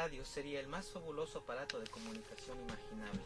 radio sería el más fabuloso aparato de comunicación imaginable.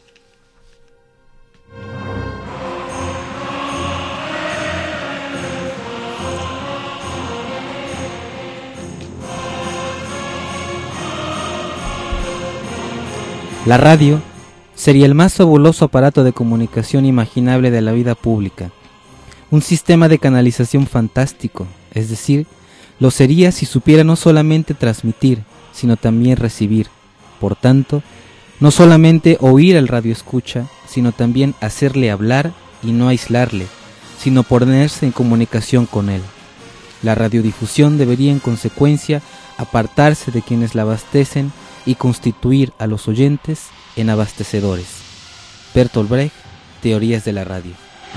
La radio sería el más fabuloso aparato de comunicación imaginable de la vida pública. Un sistema de canalización fantástico, es decir, lo sería si supiera no solamente transmitir, sino también recibir. Por tanto, no solamente oír al radioescucha, sino también hacerle hablar y no aislarle, sino ponerse en comunicación con él. La radiodifusión debería en consecuencia apartarse de quienes la abastecen y constituir a los oyentes en abastecedores. Bertolt Brecht, Teorías de la radio.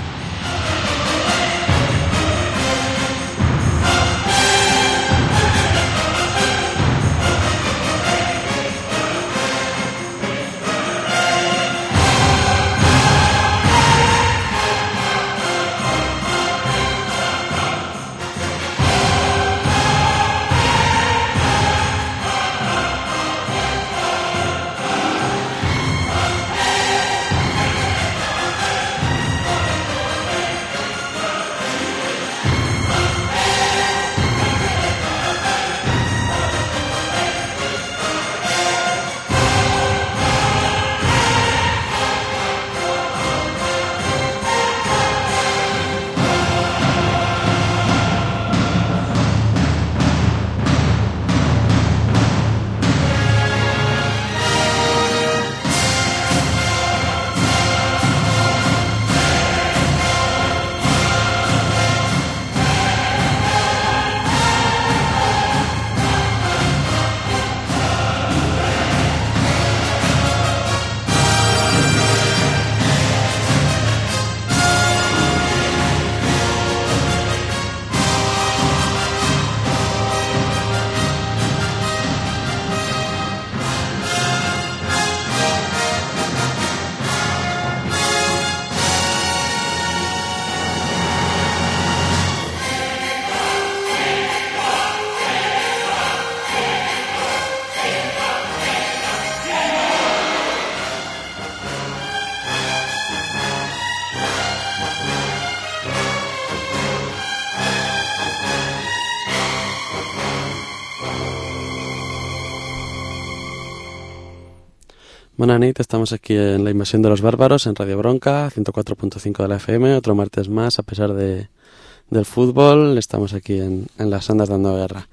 Buenas noches, estamos aquí en La Invasión de los Bárbaros, en Radio Bronca, 104.5 de la FM, otro martes más, a pesar del fútbol, estamos aquí en las ondas dando guerra.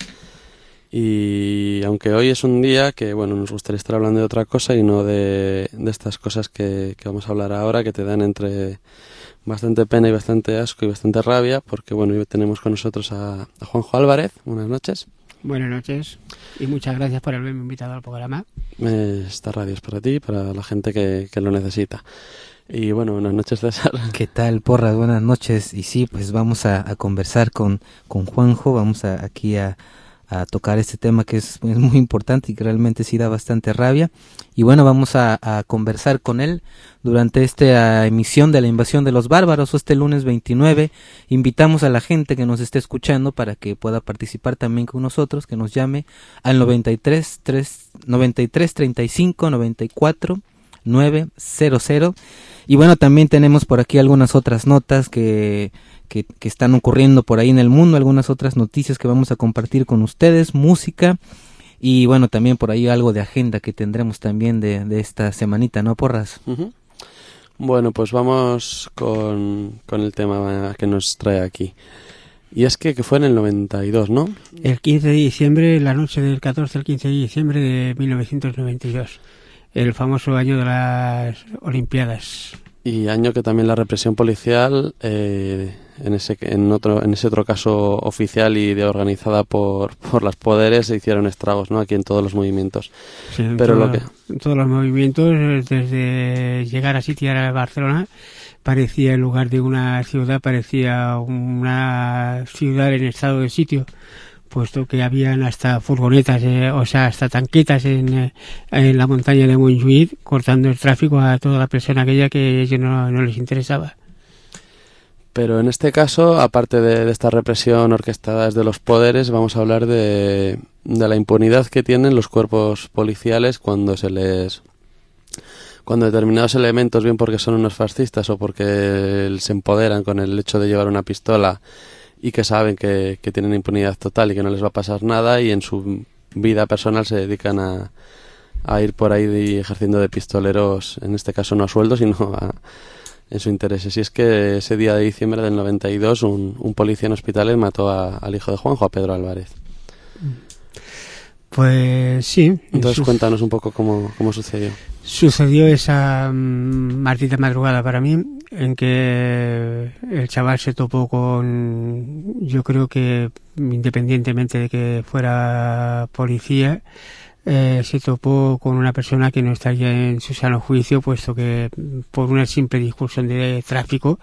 Y aunque hoy es un día que, bueno, nos gustaría estar hablando de otra cosa y no de estas cosas que vamos a hablar ahora, que te dan entre bastante pena y bastante asco y bastante rabia, porque, bueno, hoy tenemos con nosotros a Juanjo Álvarez. Buenas noches. Buenas noches y muchas gracias por haberme invitado al programa. Esta radio es para ti, para la gente que lo necesita. Y bueno, buenas noches, César. ¿Qué tal, Porras? Buenas noches. Y sí, pues vamos a conversar con Juanjo, vamos aquí a tocar este tema que es muy importante y que realmente sí da bastante rabia. Y bueno, vamos a conversar con él durante esta emisión de La Invasión de los Bárbaros, este lunes 29. Invitamos a la gente que nos esté escuchando para que pueda participar también con nosotros, que nos llame al 93 35 94 900. Y bueno, también tenemos por aquí algunas otras notas que están ocurriendo por ahí en el mundo, algunas otras noticias que vamos a compartir con ustedes, música y bueno, también por ahí algo de agenda que tendremos también de esta semanita, ¿no, Porras? Uh-huh. Bueno, pues vamos con el tema que nos trae aquí. Y es que fue en el 92, ¿no? El 15 de diciembre, la noche del 14 al 15 de diciembre de 1992, el famoso año de las Olimpiadas. Y año que también la represión policial, en ese otro caso oficial y organizada por los poderes, se hicieron estragos, ¿no? Aquí en todos los movimientos. Sí, pero en todos los movimientos, desde llegar a sitiar a Barcelona, parecía, en lugar de una ciudad, parecía una ciudad en estado de sitio, puesto que habían hasta furgonetas, hasta tanquetas en la montaña de Montjuïc, cortando el tráfico a toda la persona aquella que a ellos no les interesaba. Pero en este caso, aparte de esta represión orquestada desde los poderes, vamos a hablar de la impunidad que tienen los cuerpos policiales cuando determinados elementos, bien porque son unos fascistas o porque se empoderan con el hecho de llevar una pistola y que saben que tienen impunidad total y que no les va a pasar nada, y en su vida personal se dedican a ir por ahí ejerciendo de pistoleros, en este caso no a sueldo, sino en su interés. Y es que ese día de diciembre del 92 un policía en Hospitalet mató al hijo de Juanjo, a Pedro Álvarez. Pues sí. Entonces cuéntanos un poco cómo sucedió. Sucedió esa maldita madrugada para mí, en que el chaval se topó con, yo creo que independientemente de que fuera policía, se topó con una persona que no estaría en su sano juicio, puesto que por una simple discusión de tráfico,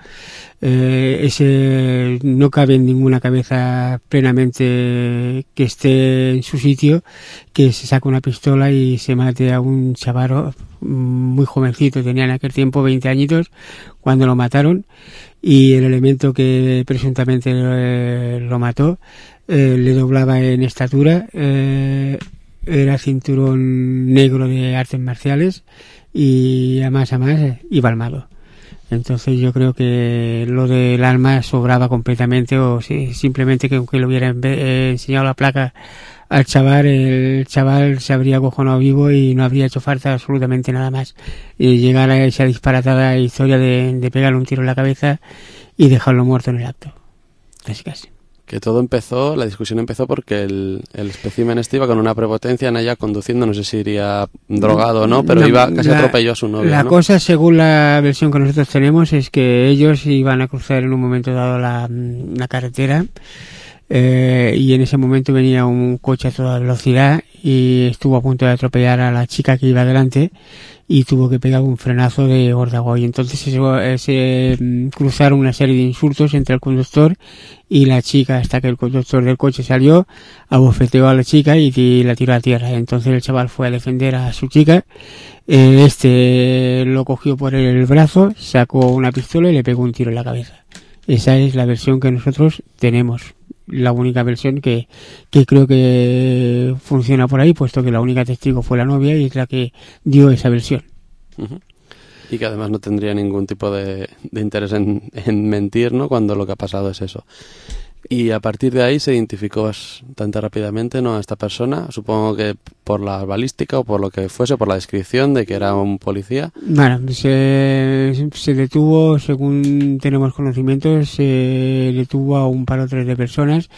ese no cabe en ninguna cabeza plenamente que esté en su sitio, que se saque una pistola y se mate a un chaval muy jovencito, tenía en aquel tiempo 20 añitos cuando lo mataron, y el elemento que presuntamente lo mató le doblaba en estatura, era cinturón negro de artes marciales y a más iba armado. Entonces yo creo que lo del arma sobraba completamente, o simplemente que aunque le hubiera enseñado la placa al chaval, el chaval se habría acojonado vivo y no habría hecho falta absolutamente nada más. Y llegar a esa disparatada historia de pegarle un tiro en la cabeza y dejarlo muerto en el acto. Casi. Que todo empezó, la discusión empezó porque el espécimen iba con una prepotencia en ella conduciendo, no sé si iría drogado o no, pero casi atropelló a su novia. La cosa, según la versión que nosotros tenemos, es que ellos iban a cruzar en un momento dado la carretera, y en ese momento venía un coche a toda velocidad y estuvo a punto de atropellar a la chica que iba delante, y tuvo que pegar un frenazo de órdago, y entonces se cruzaron una serie de insultos entre el conductor y la chica, hasta que el conductor del coche salió, abofeteó a la chica y la tiró a tierra. Entonces el chaval fue a defender a su chica, lo cogió por el brazo, sacó una pistola y le pegó un tiro en la cabeza. Esa es la versión que nosotros tenemos, la única versión que creo que funciona por ahí, puesto que la única testigo fue la novia y es la que dio esa versión. Uh-huh. Y que además no tendría ningún tipo de interés en mentir, ¿no?, cuando lo que ha pasado es eso. Y a partir de ahí se identificó bastante rápidamente, ¿no?, a esta persona, supongo que por la balística o por lo que fuese, por la descripción de que era un policía. Bueno, se detuvo, según tenemos conocimientos, se detuvo a un par o tres de personas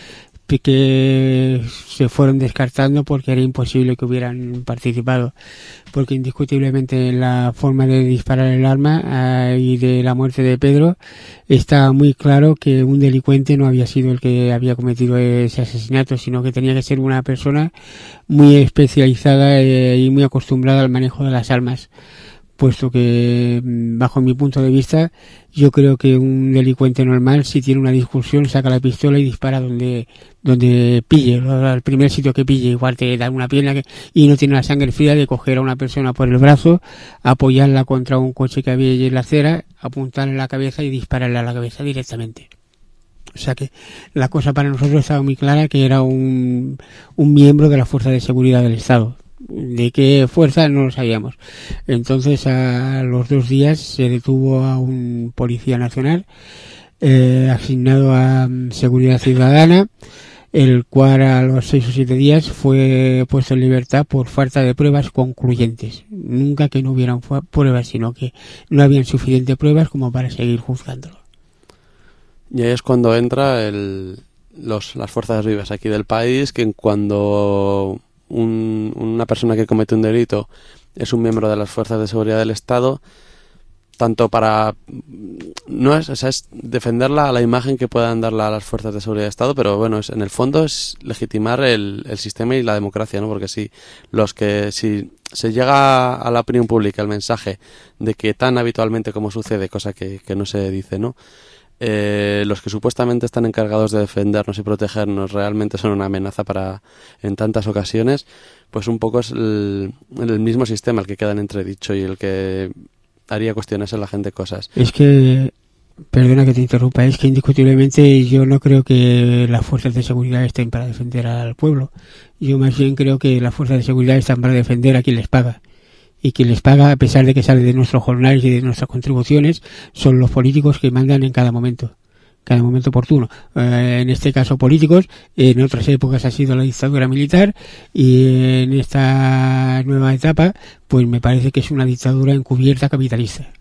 que se fueron descartando porque era imposible que hubieran participado, porque indiscutiblemente en la forma de disparar el arma y de la muerte de Pedro está muy claro que un delincuente no había sido el que había cometido ese asesinato, sino que tenía que ser una persona muy especializada y muy acostumbrada al manejo de las armas, puesto que, bajo mi punto de vista, yo creo que un delincuente normal, si tiene una discusión, saca la pistola y dispara donde pille, al primer sitio que pille. Igual te da una pierna y no tiene la sangre fría de coger a una persona por el brazo, apoyarla contra un coche que había allí en la acera, apuntarle la cabeza y dispararle a la cabeza directamente. O sea que la cosa para nosotros estaba muy clara, que era un miembro de la Fuerza de Seguridad del Estado. De qué fuerza no lo sabíamos. Entonces, a los 2 días se detuvo a un policía nacional asignado a Seguridad Ciudadana, el cual a los 6 o 7 días fue puesto en libertad por falta de pruebas concluyentes. Nunca que no hubieran pruebas, sino que no habían suficientes pruebas como para seguir juzgándolo. Y ahí es cuando entra las fuerzas vivas aquí del país, que cuando una persona que comete un delito es un miembro de las fuerzas de seguridad del Estado, tanto para es defender la imagen que puedan dar a las fuerzas de seguridad del Estado, pero bueno, en el fondo es legitimar el sistema y la democracia, ¿no? Porque si se llega a la opinión pública el mensaje de que tan habitualmente como sucede, cosa que no se dice, ¿no?, los que supuestamente están encargados de defendernos y protegernos realmente son una amenaza en tantas ocasiones, pues un poco es el mismo sistema el que queda en entredicho y el que haría cuestionarse a la gente cosas. Es que Perdona que te interrumpa, es que indiscutiblemente yo no creo que las fuerzas de seguridad estén para defender al pueblo. Yo más bien creo que las fuerzas de seguridad están para defender a quien les paga. Y quien les paga, a pesar de que sale de nuestros jornales y de nuestras contribuciones, son los políticos que mandan en cada momento oportuno. En este caso políticos, en otras épocas ha sido la dictadura militar, y en esta nueva etapa pues me parece que es una dictadura encubierta capitalista.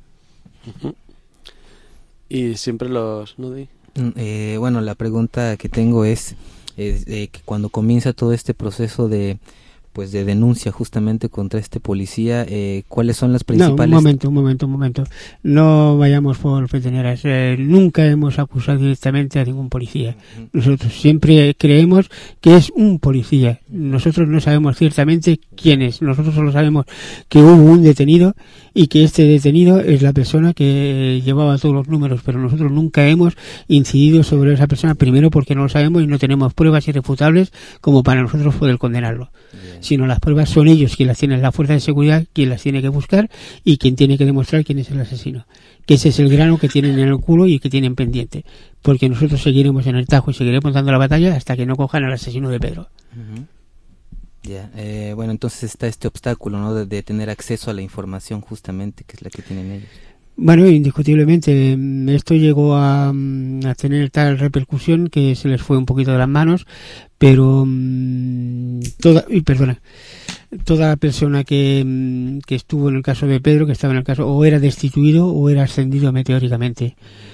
Y siempre los... ¿no? Bueno, la pregunta que tengo es que cuando comienza todo este proceso de denuncia justamente contra este policía, ¿cuáles son las principales? No, un momento. No vayamos por peteneras. Nunca hemos acusado directamente a ningún policía. Nosotros siempre creemos que es un policía. Nosotros no sabemos ciertamente quién es. Nosotros solo sabemos que hubo un detenido y que este detenido es la persona que llevaba todos los números, pero nosotros nunca hemos incidido sobre esa persona, primero porque no lo sabemos y no tenemos pruebas irrefutables como para nosotros poder condenarlo. Bien. Sino las pruebas son ellos quien las tienen, la fuerza de seguridad quien las tiene que buscar y quien tiene que demostrar quién es el asesino. Que ese es el grano que tienen en el culo y que tienen pendiente. Porque nosotros seguiremos en el tajo y seguiremos dando la batalla hasta que no cojan al asesino de Pedro. Ya, bueno, entonces está este obstáculo, ¿no? De tener acceso a la información justamente, que es la que tienen ellos. Bueno, indiscutiblemente, esto llegó a tener tal repercusión que se les fue un poquito de las manos, pero toda persona que estuvo en el caso de Pedro, que estaba en el caso, o era destituido o era ascendido meteóricamente.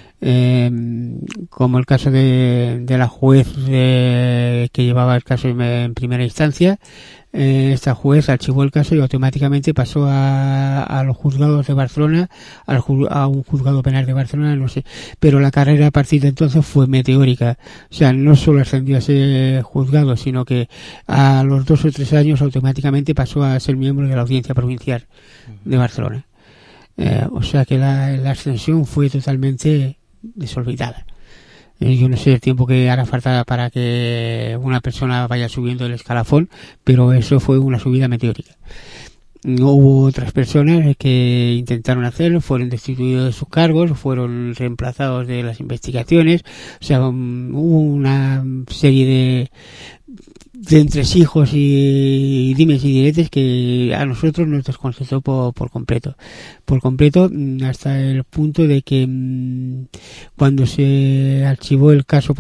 Como el caso de la juez que llevaba el caso en primera instancia. Esta juez archivó el caso y automáticamente pasó a los juzgados de Barcelona, a un juzgado penal de Barcelona, no sé, pero la carrera a partir de entonces fue meteórica. O sea, no solo ascendió a ser juzgado, sino que a los 2 o 3 años automáticamente pasó a ser miembro de la Audiencia Provincial de Barcelona. O sea que la ascensión fue totalmente desorbitada. Yo no sé el tiempo que hará falta para que una persona vaya subiendo el escalafón, pero eso fue una subida meteórica. Hubo otras personas que intentaron hacerlo, fueron destituidos de sus cargos, fueron reemplazados de las investigaciones, o sea, hubo una serie de entresijos y dimes y diretes que a nosotros nos desconcertó por completo, hasta el punto de que cuando se archivó el caso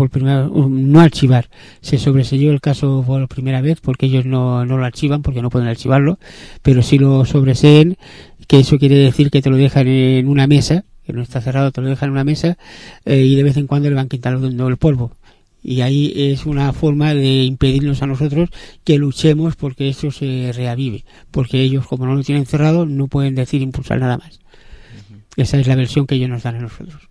se sobreseyó el caso por primera vez, porque ellos no lo archivan porque no pueden archivarlo, pero sí lo sobreseen, que eso quiere decir que te lo dejan en una mesa, que no está cerrado, te lo dejan en una mesa, y de vez en cuando le van quitando el polvo. Y ahí es una forma de impedirnos a nosotros que luchemos porque eso se reavive. Porque ellos, como no lo tienen cerrado, no pueden impulsar nada más. Esa es la versión que ellos nos dan a nosotros.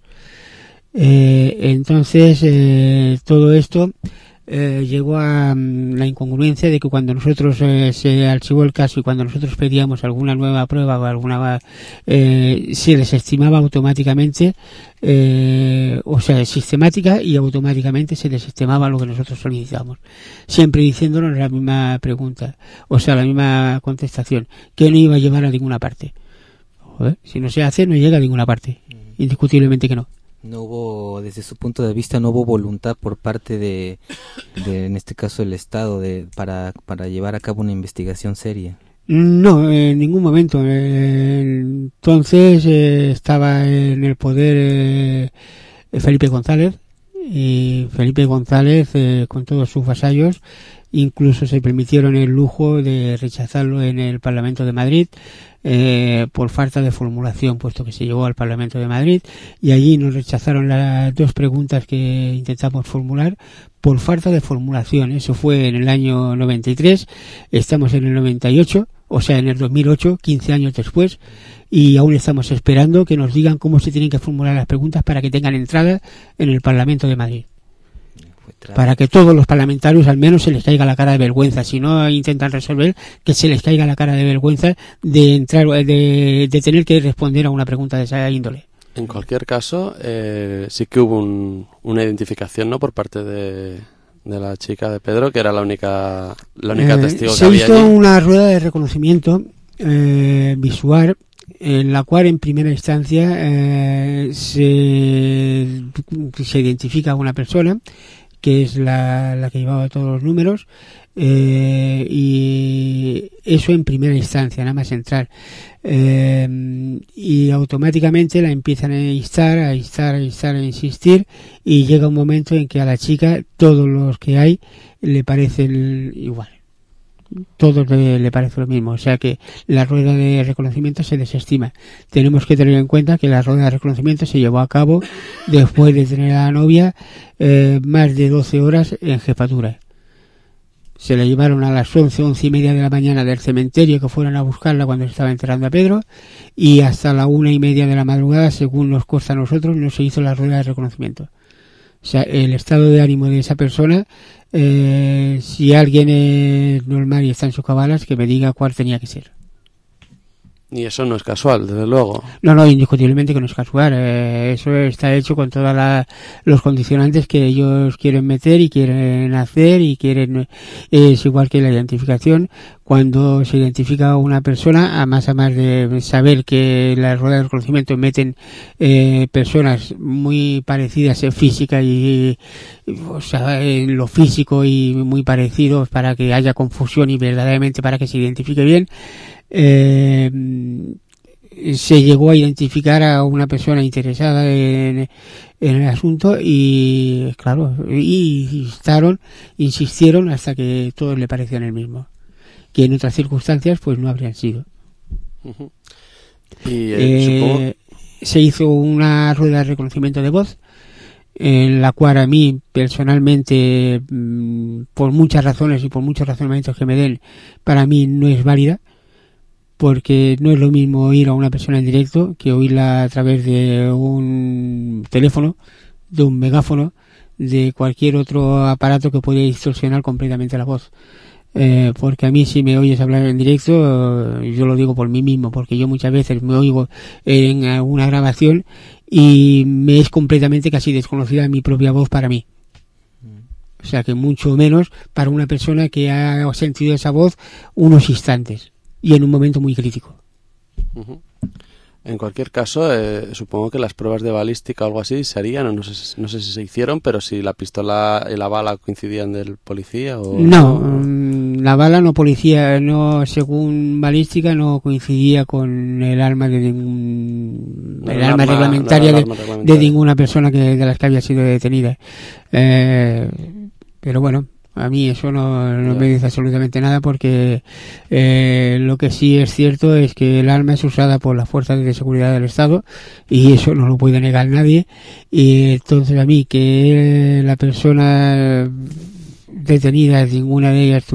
Entonces, todo esto llegó a la incongruencia de que cuando nosotros se archivó el caso y cuando nosotros pedíamos alguna nueva prueba o alguna se desestimaba automáticamente, o sea, sistemática y automáticamente se desestimaba lo que nosotros solicitábamos, siempre diciéndonos la misma pregunta, o sea, la misma contestación, que no iba a llevar a ninguna parte. Joder, si no se hace, no llega a ninguna parte, indiscutiblemente que no. No hubo, desde su punto de vista, no hubo voluntad por parte de en este caso, el Estado para llevar a cabo una investigación seria. No, en ningún momento. Entonces estaba en el poder Felipe González, y Felipe González con todos sus vasallos incluso se permitieron el lujo de rechazarlo en el Parlamento de Madrid por falta de formulación, puesto que se llegó al Parlamento de Madrid y allí nos rechazaron las 2 preguntas que intentamos formular por falta de formulación. Eso fue en el año 93, estamos en el 98, o sea, en el 2008, 15 años después, y aún estamos esperando que nos digan cómo se tienen que formular las preguntas para que tengan entrada en el Parlamento de Madrid. Para que todos los parlamentarios al menos se les caiga la cara de vergüenza, si no intentan resolver, que se les caiga la cara de vergüenza de entrar, de tener que responder a una pregunta de esa índole. En cualquier caso, sí que hubo una identificación, ¿no?, por parte de la chica de Pedro, que era la única testigo que había allí. Se hizo una rueda de reconocimiento visual en la cual en primera instancia se identifica a una persona que es la que llevaba todos los números, y eso en primera instancia, nada más entrar, y automáticamente la empiezan a instar, a insistir, y llega un momento en que a la chica todos los que hay le parecen igual. Todo le parece lo mismo, o sea que la rueda de reconocimiento se desestima. Tenemos que tener en cuenta que la rueda de reconocimiento se llevó a cabo después de tener a la novia más de 12 horas en jefatura. Se la llevaron a las 11 y media de la mañana del cementerio, que fueron a buscarla cuando se estaba enterrando a Pedro, y hasta la 1:30 de la madrugada, según nos consta a nosotros, no se hizo la rueda de reconocimiento. O sea, el estado de ánimo de esa persona, si alguien es normal y está en sus cabalas, que me diga cuál tenía que ser. Y eso no es casual, desde luego. No, indiscutiblemente que no es casual. Eso está hecho con todos los condicionantes que ellos quieren meter y quieren hacer y quieren. Es igual que la identificación. Cuando se identifica a una persona, a más de saber que la rueda de reconocimiento meten personas muy parecidas en física y o sea, en lo físico y muy parecidos para que haya confusión y verdaderamente para que se identifique bien. Se llegó a identificar a una persona interesada en el asunto y claro, insistieron hasta que todos le parecían el mismo, que en otras circunstancias pues no habrían sido. Uh-huh. Y supongo... Se hizo una rueda de reconocimiento de voz, en la cual a mí personalmente, por muchas razones y por muchos razonamientos que me den, para mí no es válida, porque no es lo mismo oír a una persona en directo que oírla a través de un teléfono, de un megáfono, de cualquier otro aparato que puede distorsionar completamente la voz. Porque a mí, si me oyes hablar en directo, yo lo digo por mí mismo, porque yo muchas veces me oigo en alguna grabación y me es completamente casi desconocida mi propia voz para mí. O sea que mucho menos para una persona que ha sentido esa voz unos instantes y en un momento muy crítico. Uh-huh. En cualquier caso, supongo que las pruebas de balística o algo así se harían, o no sé si se hicieron, pero si la pistola y la bala coincidían del policía o... No, la bala no, según balística, no coincidía con el arma de reglamentaria de ninguna persona de las que había sido detenida. Pero bueno, a mí eso no me dice absolutamente nada, porque lo que sí es cierto es que el arma es usada por las fuerzas de seguridad del Estado y eso no lo puede negar nadie. Y entonces a mí que la persona detenida, ninguna de ellas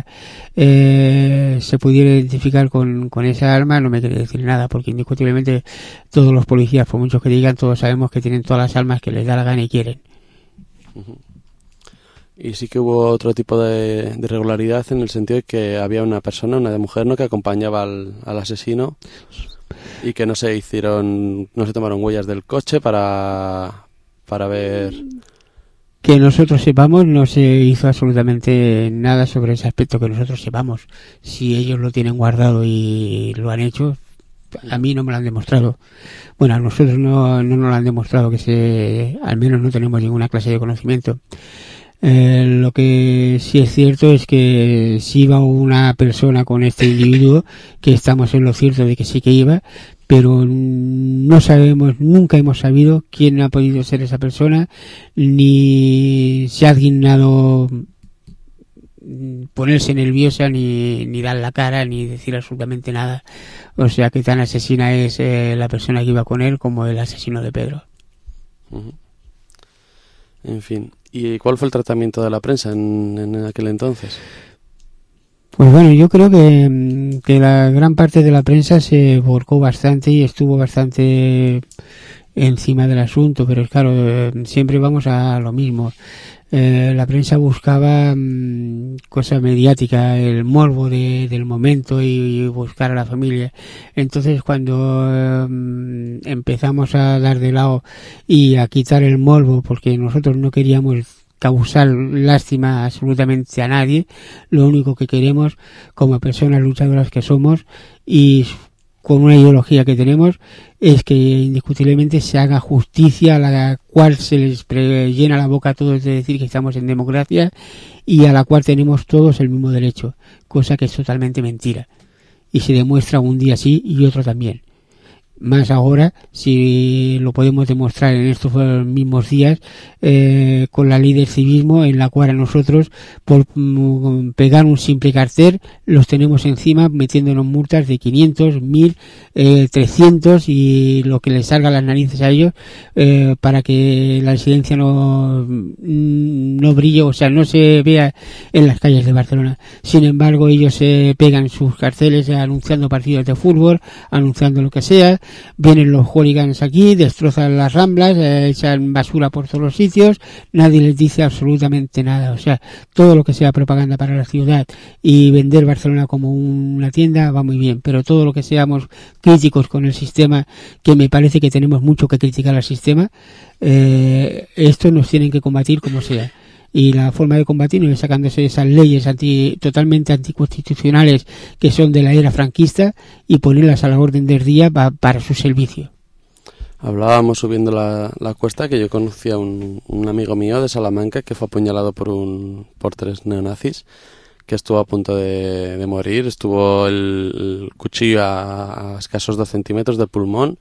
se pudiera identificar con esa arma, no me quiere decir nada, porque indiscutiblemente todos los policías, por muchos que digan, todos sabemos que tienen todas las armas que les da la gana y quieren. Uh-huh. Y sí que hubo otro tipo de irregularidad, en el sentido de que había una mujer, ¿no?, que acompañaba al asesino y que no se tomaron huellas del coche para ver... Que nosotros sepamos, no se hizo absolutamente nada sobre ese aspecto, que nosotros sepamos. Si ellos lo tienen guardado y lo han hecho, a mí no me lo han demostrado. Bueno, a nosotros no nos lo han demostrado, al menos no tenemos ninguna clase de conocimiento. Lo que sí es cierto es que si iba una persona con este individuo, que estamos en lo cierto de que sí que iba, pero no sabemos, nunca hemos sabido quién ha podido ser esa persona, ni se ha dignado ponerse nerviosa, ni dar la cara, ni decir absolutamente nada. O sea que tan asesina es la persona que iba con él como el asesino de Pedro. Uh-huh. En fin, ¿y cuál fue el tratamiento de la prensa en aquel entonces? Pues bueno, yo creo que la gran parte de la prensa se volcó bastante y estuvo bastante encima del asunto, pero claro, siempre vamos a lo mismo. La prensa buscaba cosa mediática, el morbo del momento y buscar a la familia. Entonces cuando empezamos a dar de lado y a quitar el morbo, porque nosotros no queríamos causar lástima absolutamente a nadie, lo único que queremos como personas luchadoras que somos y con una ideología que tenemos, es que indiscutiblemente se haga justicia a la cual se les llena la boca a todos de decir que estamos en democracia y a la cual tenemos todos el mismo derecho, cosa que es totalmente mentira. Y se demuestra un día sí y otro también. Más ahora, si lo podemos demostrar en estos mismos días, con la ley del civismo, en la cual a nosotros, por pegar un simple cartel, los tenemos encima metiéndonos multas de 500, 1000, 300 y lo que les salga a las narices a ellos, para que la residencia no brille, o sea, no se vea en las calles de Barcelona. Sin embargo, ellos se pegan sus carteles anunciando partidos de fútbol, anunciando lo que sea. Vienen los hooligans aquí, destrozan las ramblas, echan basura por todos los sitios, nadie les dice absolutamente nada. O sea, todo lo que sea propaganda para la ciudad y vender Barcelona como una tienda va muy bien, pero todo lo que seamos críticos con el sistema, que me parece que tenemos mucho que criticar al sistema, esto nos tienen que combatir como sea. Y la forma de combatir es sacándose esas leyes totalmente anticonstitucionales que son de la era franquista y ponerlas a la orden del día para su servicio. Hablábamos subiendo la cuesta que yo conocía a un amigo mío de Salamanca que fue apuñalado por 3 neonazis, que estuvo a punto de morir. Estuvo el cuchillo a escasos 2 centímetros del pulmón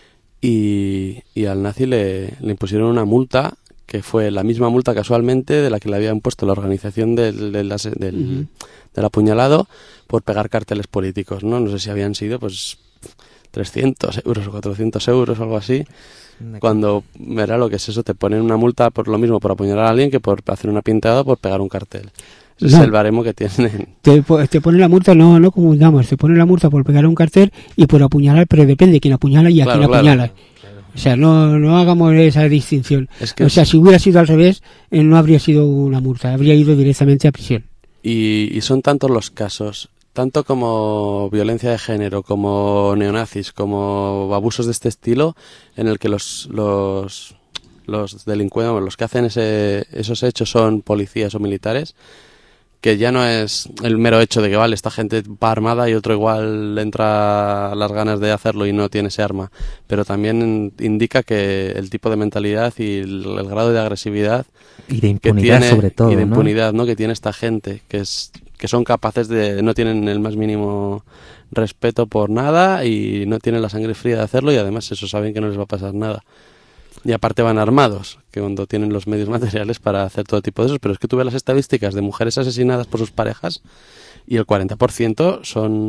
y al nazi le impusieron una multa que fue la misma multa casualmente de la que le había impuesto la organización del apuñalado por pegar carteles políticos, ¿no? No sé si habían sido pues 300 euros o 400 euros o algo así. Cuando verá lo que es eso, te ponen una multa por lo mismo por apuñalar a alguien que por hacer una pintada o por pegar un cartel. Ese es el baremo que tienen. Te ponen la multa, no confundamos, te ponen la multa por pegar un cartel y por apuñalar, pero depende de quién apuñala y a quién apuñala. O sea, no hagamos esa distinción. O sea, si hubiera sido al revés, no habría sido una multa, habría ido directamente a prisión. Y son tantos los casos, tanto como violencia de género, como neonazis, como abusos de este estilo, en el que los delincuentes, los que hacen esos hechos son policías o militares, que ya no es el mero hecho de que vale, esta gente va armada y otro igual le entra las ganas de hacerlo y no tiene ese arma, pero también indica que el tipo de mentalidad y el grado de agresividad y de impunidad que tiene, sobre todo, y de impunidad, ¿no? Que tiene esta gente, que son capaces de, no tienen el más mínimo respeto por nada y no tienen la sangre fría de hacerlo y además eso saben que no les va a pasar nada. Y aparte van armados, que cuando tienen los medios materiales para hacer todo tipo de eso. Pero es que tú ves las estadísticas de mujeres asesinadas por sus parejas y el 40%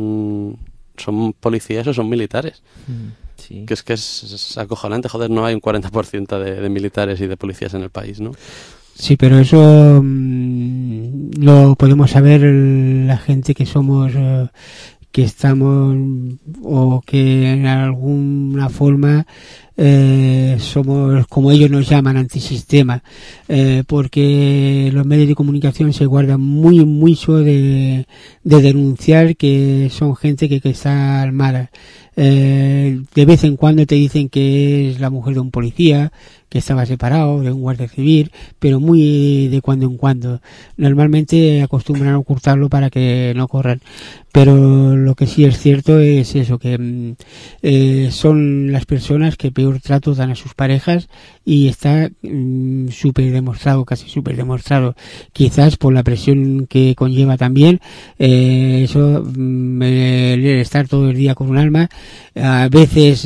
son policías o son militares. Sí. Que es acojonante, joder, no hay un 40% de militares y de policías en el país, ¿no? Sí, pero eso lo podemos saber la gente que somos... que estamos o que en alguna forma somos, como ellos nos llaman, antisistema, porque los medios de comunicación se guardan mucho de denunciar que son gente que está armada. De vez en cuando te dicen que es la mujer de un policía, que estaba separado, de un guardia civil, pero muy de cuando en cuando. Normalmente acostumbran a ocultarlo para que no corran. Pero lo que sí es cierto es eso, que son las personas que peor trato dan a sus parejas y está súper demostrado, casi súper demostrado, quizás por la presión que conlleva también eso, estar todo el día con un arma, a veces,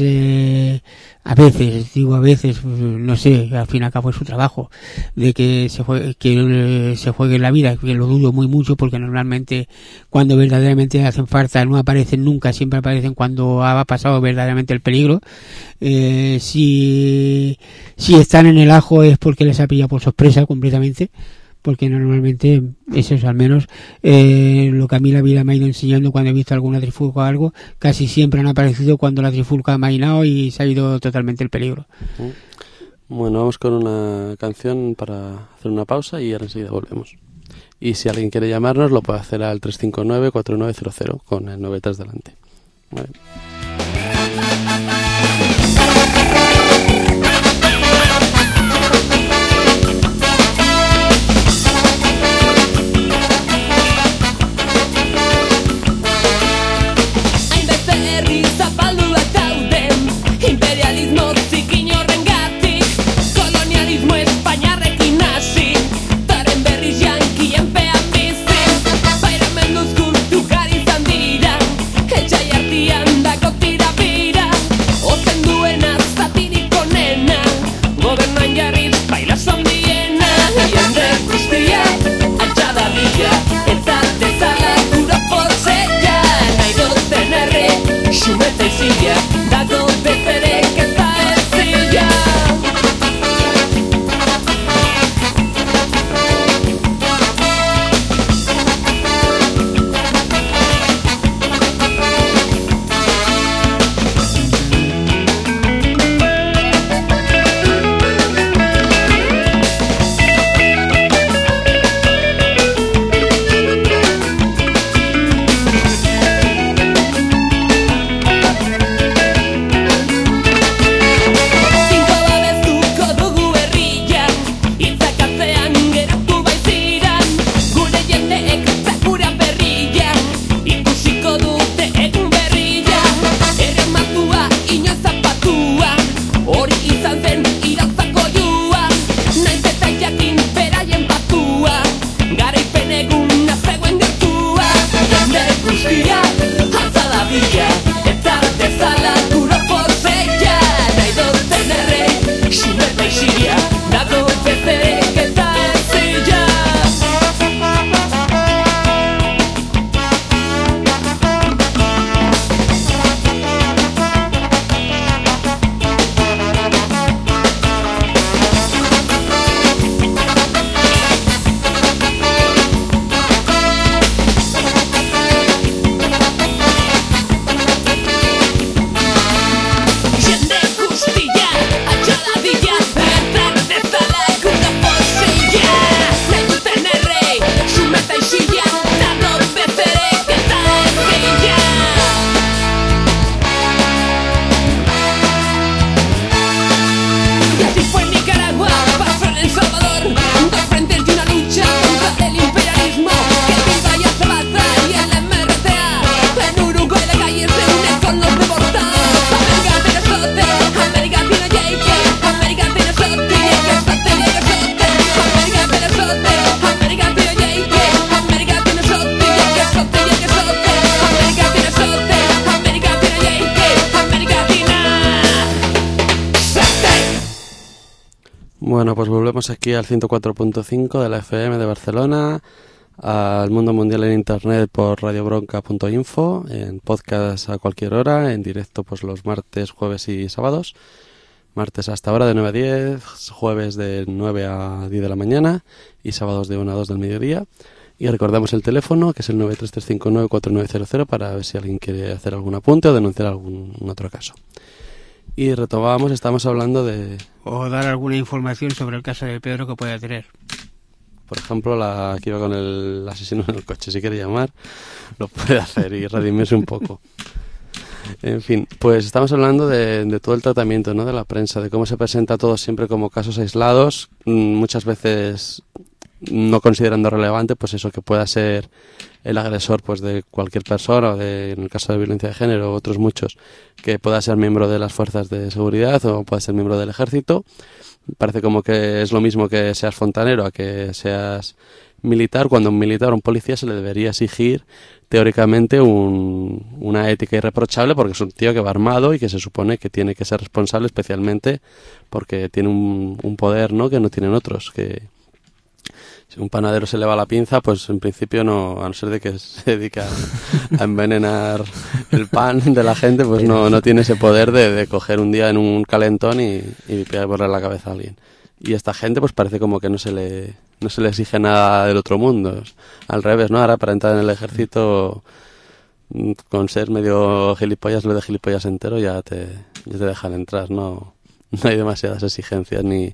no sé, al fin y al cabo es su trabajo, de que se juegue la vida, que lo dudo mucho porque normalmente cuando verdaderamente hacen falta no aparecen nunca, siempre aparecen cuando ha pasado verdaderamente el peligro. Si están en el ajo es porque les ha pillado por sorpresa completamente, porque normalmente eso es al menos lo que a mí la vida me ha ido enseñando cuando he visto alguna trifulca o algo, casi siempre han aparecido cuando la trifulca ha mainado y se ha ido totalmente el peligro. Bueno, vamos con una canción para hacer una pausa y ahora enseguida volvemos. Y si alguien quiere llamarnos lo puede hacer al 359-4900 con el 93 delante. Vale. Hainbeste herri zapata Bueno, pues volvemos aquí al 104.5 de la FM de Barcelona, al Mundo Mundial en Internet por radiobronca.info, en podcast a cualquier hora, en directo pues los martes, jueves y sábados. Martes hasta ahora de 9 a 10, jueves de 9 a 10 de la mañana y sábados de 1 a 2 del mediodía. Y recordamos el teléfono, que es el 933594900, para ver si alguien quiere hacer algún apunte o denunciar algún otro caso. Y retomamos, estamos hablando de... O dar alguna información sobre el caso de Pedro que pueda tener. Por ejemplo, la que iba con el asesino en el coche. Si quiere llamar, lo puede hacer y redimirse un poco. En fin, pues estamos hablando de todo el tratamiento, ¿no?, de la prensa, de cómo se presenta todo siempre como casos aislados, muchas veces no considerando relevante pues eso, que pueda ser el agresor pues de cualquier persona, o en el caso de violencia de género, otros muchos, que pueda ser miembro de las fuerzas de seguridad o pueda ser miembro del ejército. Parece como que es lo mismo que seas fontanero a que seas militar, cuando a un militar o un policía se le debería exigir teóricamente una ética irreprochable, porque es un tío que va armado y que se supone que tiene que ser responsable, especialmente porque tiene un poder, ¿no?, que no tienen otros, que si un panadero se le va la pinza, pues en principio no, a no ser de que se dedica a envenenar el pan de la gente, pues no tiene ese poder de coger un día en un calentón y pegarle la cabeza a alguien. Y esta gente pues parece como que no se le exige nada del otro mundo. Al revés, ¿no? Ahora para entrar en el ejército, con ser medio gilipollas, lo de gilipollas entero, ya te dejan entrar, ¿no? No hay demasiadas exigencias ni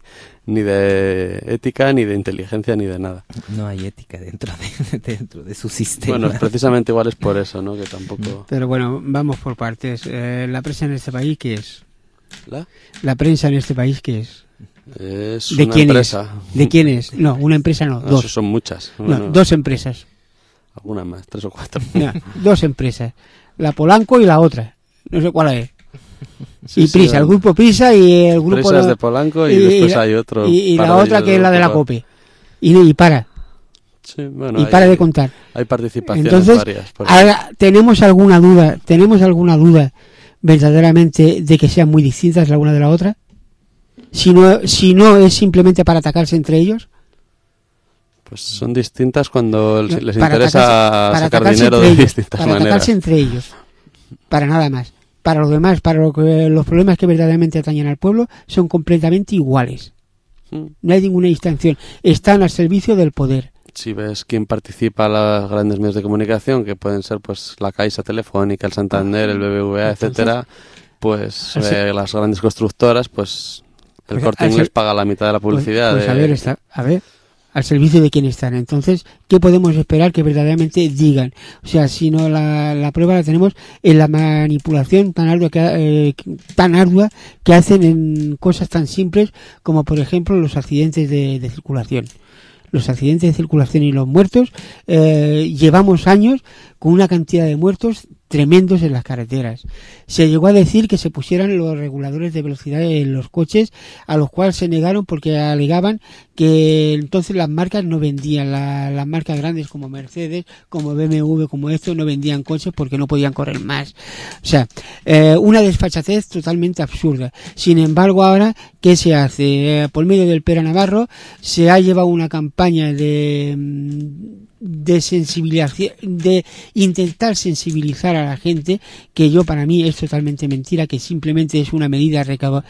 de ética, ni de inteligencia, ni de nada. No hay ética dentro de su sistema. Bueno, precisamente igual es por eso, ¿no?, que tampoco... Pero bueno, vamos por partes. ¿La prensa en este país qué es? ¿La prensa en este país qué es? Es ¿De una quién empresa. es? ¿De quién es? No, una empresa no, dos. Son muchas. No, Bueno, dos empresas. Algunas más, 3 o 4. No, dos empresas. La Polanco y la otra. No sé cuál es. Sí, y Prisa, el grupo Prisa y el grupo... Prisa es de Polanco y después hay otro... Y la otra que es la de la COPE. Y para. Sí, bueno, y para de contar. Hay participaciones. Entonces, varias. Ahora, ¿tenemos alguna duda verdaderamente de que sean muy distintas la una de la otra? Si no es simplemente para atacarse entre ellos. Pues son distintas cuando les para interesa sacar dinero de distintas maneras. Para atacarse entre ellos. Para nada más. Para lo demás, los problemas que verdaderamente atañen al pueblo son completamente iguales. No hay ninguna distinción. Están al servicio del poder. Si ves quién participa en los grandes medios de comunicación, que pueden ser pues la Caixa Telefónica, el Santander, el BBVA, etcétera, pues las grandes constructoras, pues el Corte Inglés paga la mitad de la publicidad. A ver, al servicio de quién están. Entonces, ¿qué podemos esperar que verdaderamente digan? O sea, si no, la prueba la tenemos en la manipulación tan ardua que hacen en cosas tan simples como, por ejemplo, los accidentes de circulación. Los accidentes de circulación y los muertos, llevamos años con una cantidad de muertos tremendos en las carreteras. Se llegó a decir que se pusieran los reguladores de velocidad en los coches, a los cuales se negaron porque alegaban que entonces las marcas no vendían, las marcas grandes como Mercedes, como BMW, como esto, no vendían coches porque no podían correr más. O sea, una desfachatez totalmente absurda. Sin embargo, ahora, ¿qué se hace? Por medio del Pera Navarro se ha llevado una campaña de sensibilización, de intentar sensibilizar a la gente, que para mí es totalmente mentira, que simplemente es una medida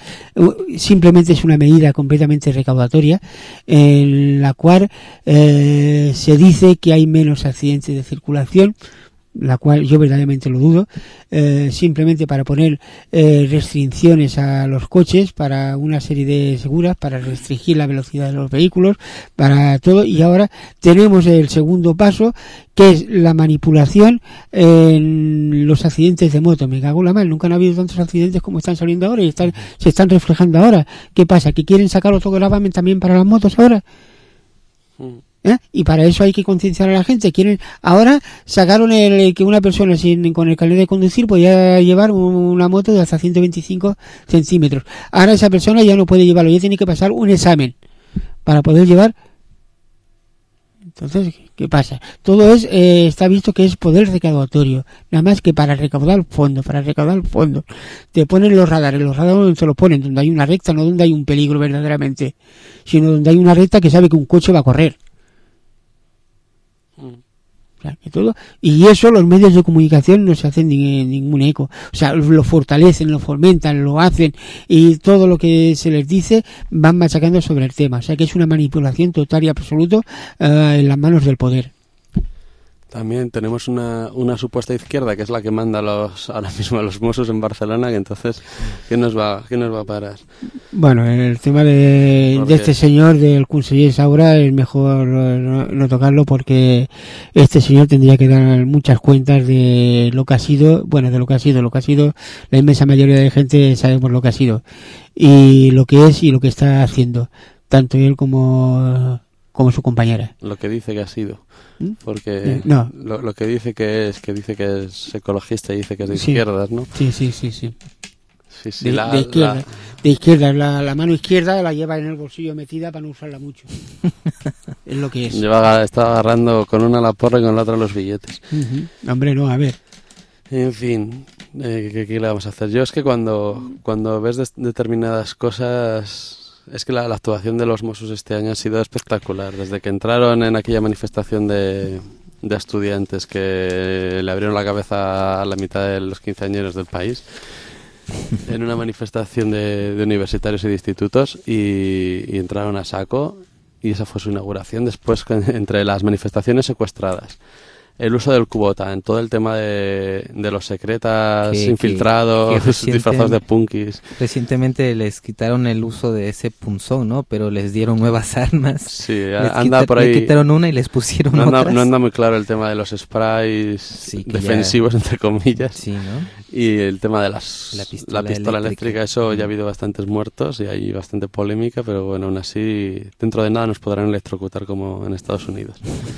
completamente recaudatoria, en la cual se dice que hay menos accidentes de circulación, la cual yo verdaderamente lo dudo, simplemente para poner restricciones a los coches, para una serie de seguras, para restringir la velocidad de los vehículos, para todo. Y ahora tenemos el segundo paso, que es la manipulación en los accidentes de moto. Me cago en la mal, nunca han habido tantos accidentes como están saliendo ahora y se están reflejando ahora. ¿Qué pasa? ¿Que quieren sacar otro gravamen también para las motos ahora? Y para eso hay que concienciar a la gente. Ahora sacaron que una persona con el carnet de conducir podía llevar una moto de hasta 125 centímetros. Ahora esa persona ya no puede llevarlo, ya tiene que pasar un examen para poder llevar. Entonces, ¿qué pasa? Todo está visto que es poder recaudatorio, nada más que para recaudar fondos, Te ponen los radares donde se los ponen, donde hay una recta, no donde hay un peligro verdaderamente, sino donde hay una recta que sabe que un coche va a correr. O sea, que todo, y eso los medios de comunicación no se hacen ningún eco. O sea, lo fortalecen, lo fomentan, lo hacen, y todo lo que se les dice van machacando sobre el tema. O sea, que es una manipulación total y absoluta en las manos del poder. También tenemos una supuesta izquierda que es la que manda ahora mismo a los Mossos en Barcelona, que entonces ¿qué nos va a parar? Bueno, el tema de este señor, del conseller Saura, es mejor no tocarlo, porque este señor tendría que dar muchas cuentas de lo que ha sido, la inmensa mayoría de gente sabemos lo que ha sido, y lo que es y lo que está haciendo, tanto él como su compañera. Lo que dice que ha sido. Porque lo que dice que es ecologista y dice que es de izquierdas, ¿no? Sí. Sí, de izquierda, la mano izquierda la lleva en el bolsillo metida para no usarla mucho. Es lo que es. Está agarrando con una la porra y con la otra los billetes. Hombre, no, a ver. En fin, ¿qué le vamos a hacer? Yo es que cuando ves determinadas cosas... Es que la actuación de los Mossos este año ha sido espectacular. Desde que entraron en aquella manifestación de estudiantes que le abrieron la cabeza a la mitad de los quinceañeros del país, en una manifestación de universitarios y de institutos, y entraron a saco, y esa fue su inauguración. Después, entre las manifestaciones secuestradas, el uso del cubota, en todo el tema de los secretas infiltrados, disfrazados de punkis. Recientemente les quitaron el uso de ese punzón, ¿no? Pero les dieron nuevas armas. Sí, anda por ahí. Le quitaron una y les pusieron otras. No anda muy claro el tema de los sprays defensivos, entre comillas. Sí, ¿no? Y el tema de la pistola eléctrica. Eso ya ha habido bastantes muertos y hay bastante polémica, pero bueno, aún así, dentro de nada nos podrán electrocutar como en Estados Unidos.